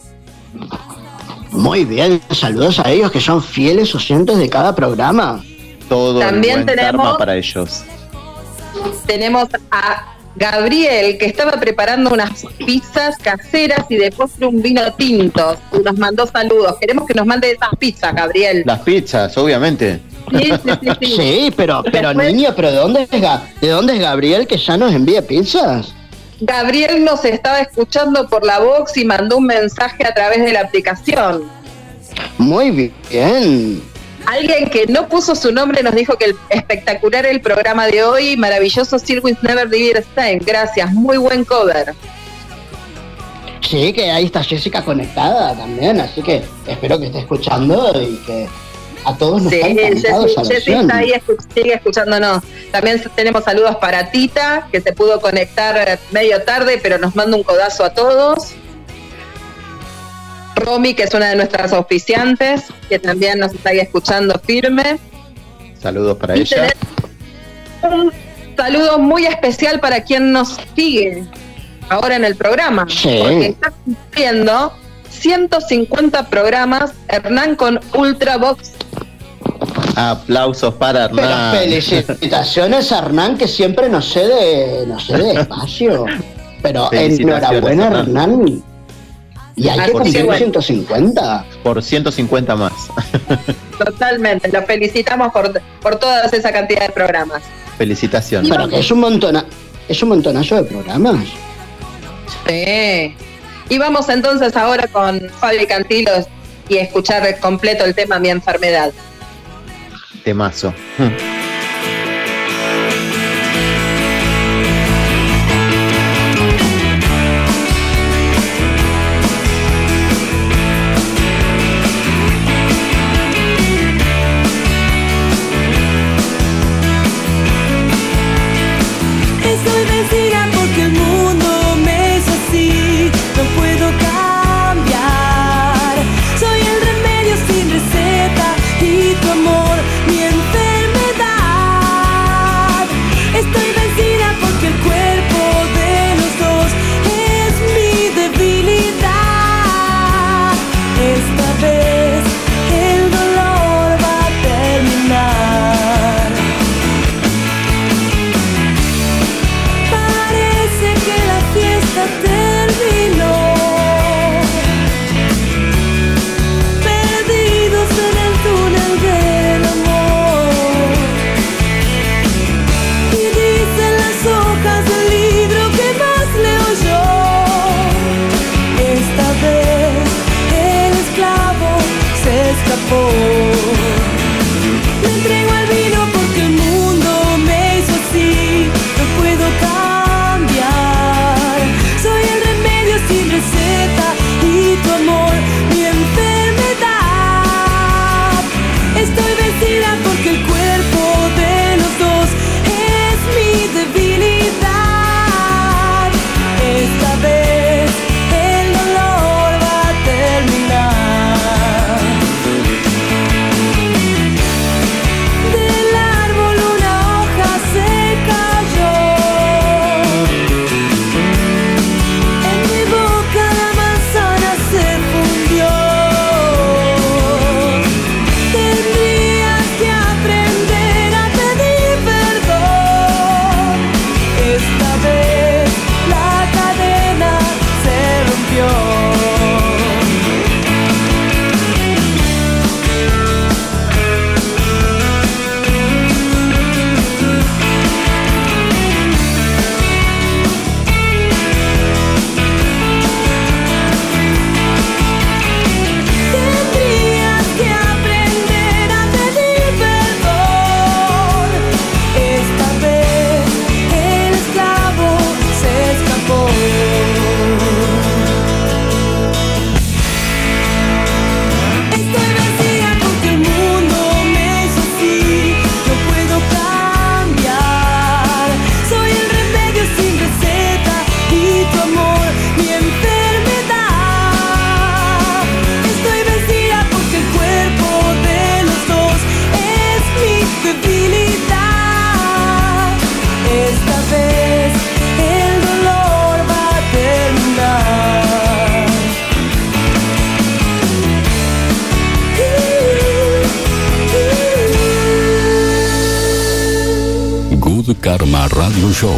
Muy bien, saludos a ellos que son fieles oyentes de cada programa. Todo también el buen karma para ellos. Tenemos a Gabriel, que estaba preparando unas pizzas caseras y de postre un vino tinto, y nos mandó saludos. Queremos que nos mande esas pizzas, Gabriel. Las pizzas, obviamente. Sí, pero después, niño, ¿pero de dónde es Gabriel que ya nos envía pizzas? Gabriel nos estaba escuchando por la box y mandó un mensaje a través de la aplicación. Muy bien. Alguien que no puso su nombre nos dijo que espectacular el programa de hoy, maravilloso Still Will Never Be the Same. Gracias, muy buen cover. Sí, que ahí está Jessica conectada también, así que espero que esté escuchando y que a todos nos está encantado esa versión. Jessica está ahí, sigue escuchándonos. También tenemos saludos para Tita, que se pudo conectar medio tarde, pero nos manda un codazo a todos. Romy, que es una de nuestras auspiciantes, que también nos está ahí escuchando firme. Saludos para ella. Un saludo muy especial para quien nos sigue ahora en el programa. Sí. Porque está cumpliendo 150 programas Hernán con Ultravox. Aplausos para Hernán. Pero felicitaciones a Hernán, que siempre nos cede espacio. Pero enhorabuena, Hernán. Y hay que cumplir 150. Por 150 más. Totalmente, lo felicitamos por toda esa cantidad de programas. Felicitaciones. Pero que es un montonazo de programas. Sí. Y vamos entonces ahora con Fabi Cantilos y escuchar completo el tema Mi Enfermedad. Temazo. Karma Radio Show.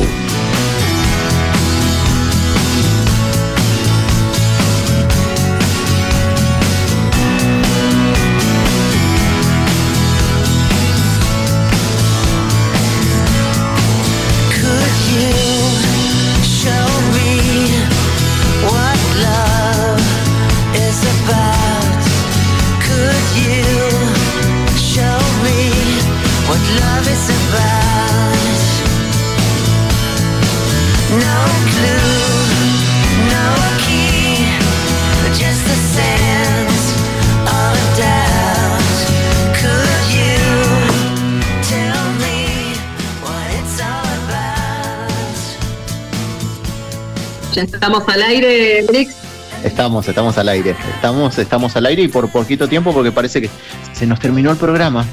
¿Ya estamos al aire, Brix? Estamos al aire. Estamos al aire y por poquito tiempo porque parece que se nos terminó el programa.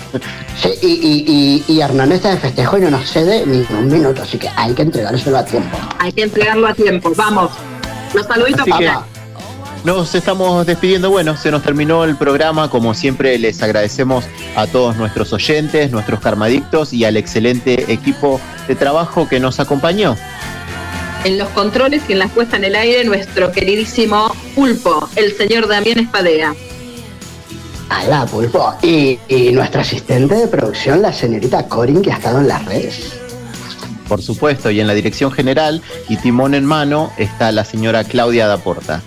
Sí, y Hernán está de festejo y no nos cede ni un minuto, así que hay que entregárselo a tiempo. Hay que entregarlo a tiempo, vamos. Los saluditos para... Nos estamos despidiendo, bueno, se nos terminó el programa, como siempre les agradecemos a todos nuestros oyentes, nuestros karmadictos y al excelente equipo de trabajo que nos acompañó. En los controles y en la puesta en el aire, nuestro queridísimo Pulpo, el señor Damián Espadea. Hola, Pulpo. Y nuestra asistente de producción, la señorita Corin, que ha estado en las redes. Por supuesto, y en la dirección general y timón en mano está la señora Claudia Daporta.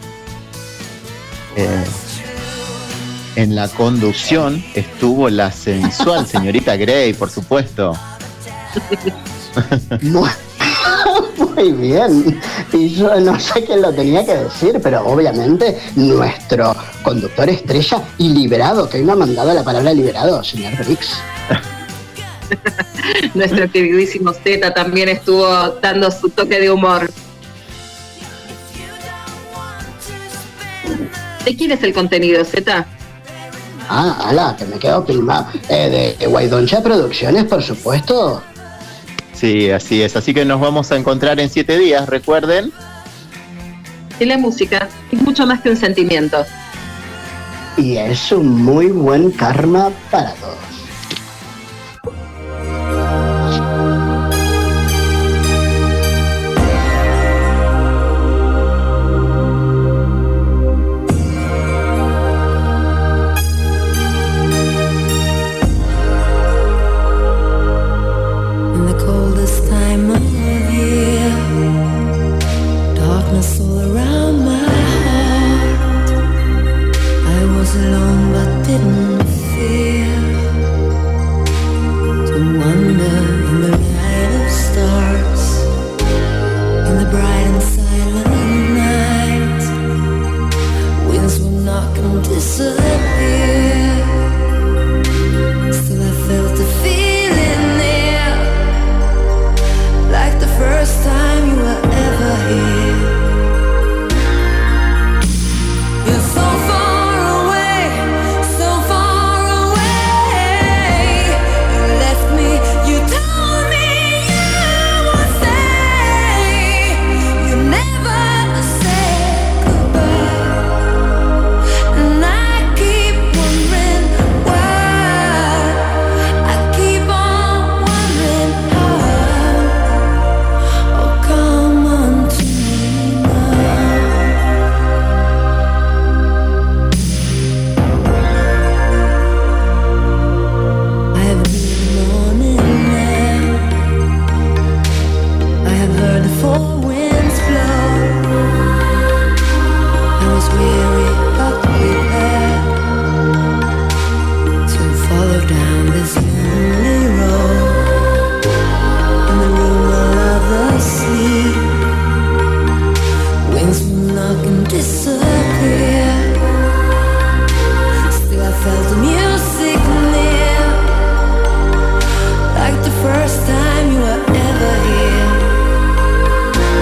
En la conducción estuvo la sensual señorita Grey, por supuesto. Muy bien. Y yo no sé quién lo tenía que decir, pero obviamente nuestro conductor estrella y liberado, que hoy me ha mandado la palabra liberado, señor Brix. Nuestro queridísimo Zeta también estuvo dando su toque de humor. ¿De quién es el contenido, Zeta? Que me quedo filmado. De Guaidoncha Producciones, por supuesto. Sí, así es. Así que nos vamos a encontrar en 7 días, recuerden. Y la música es mucho más que un sentimiento. Y es un muy buen karma para todos. First time you were ever here.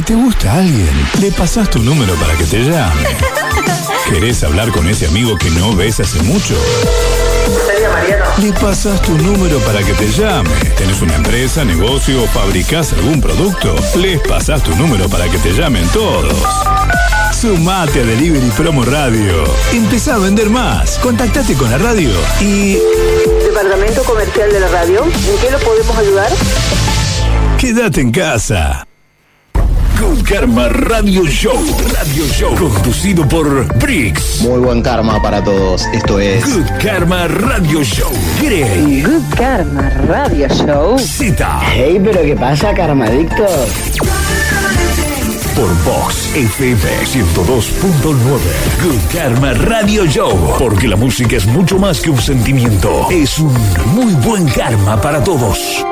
te gusta alguien, le pasás tu número para que te llame. ¿Querés hablar con ese amigo que no ves hace mucho? Le pasás tu número para que te llame. ¿Tenés una empresa, negocio o fabricás algún producto? Les pasás tu número para que te llamen todos. Sumate a Delivery Promo Radio. Empezá a vender más. Contactate con la radio y... Departamento Comercial de la Radio. ¿En qué lo podemos ayudar? Quédate en casa. Good Karma Radio Show. Radio Show. Conducido por Brix. Muy buen karma para todos. Esto es Good Karma Radio Show. Grey. Good Karma Radio Show. Zeta. Hey, pero ¿qué pasa, Karmadictos? Por Vox FM 102.9. Good Karma Radio Show. Porque la música es mucho más que un sentimiento. Es un muy buen karma para todos.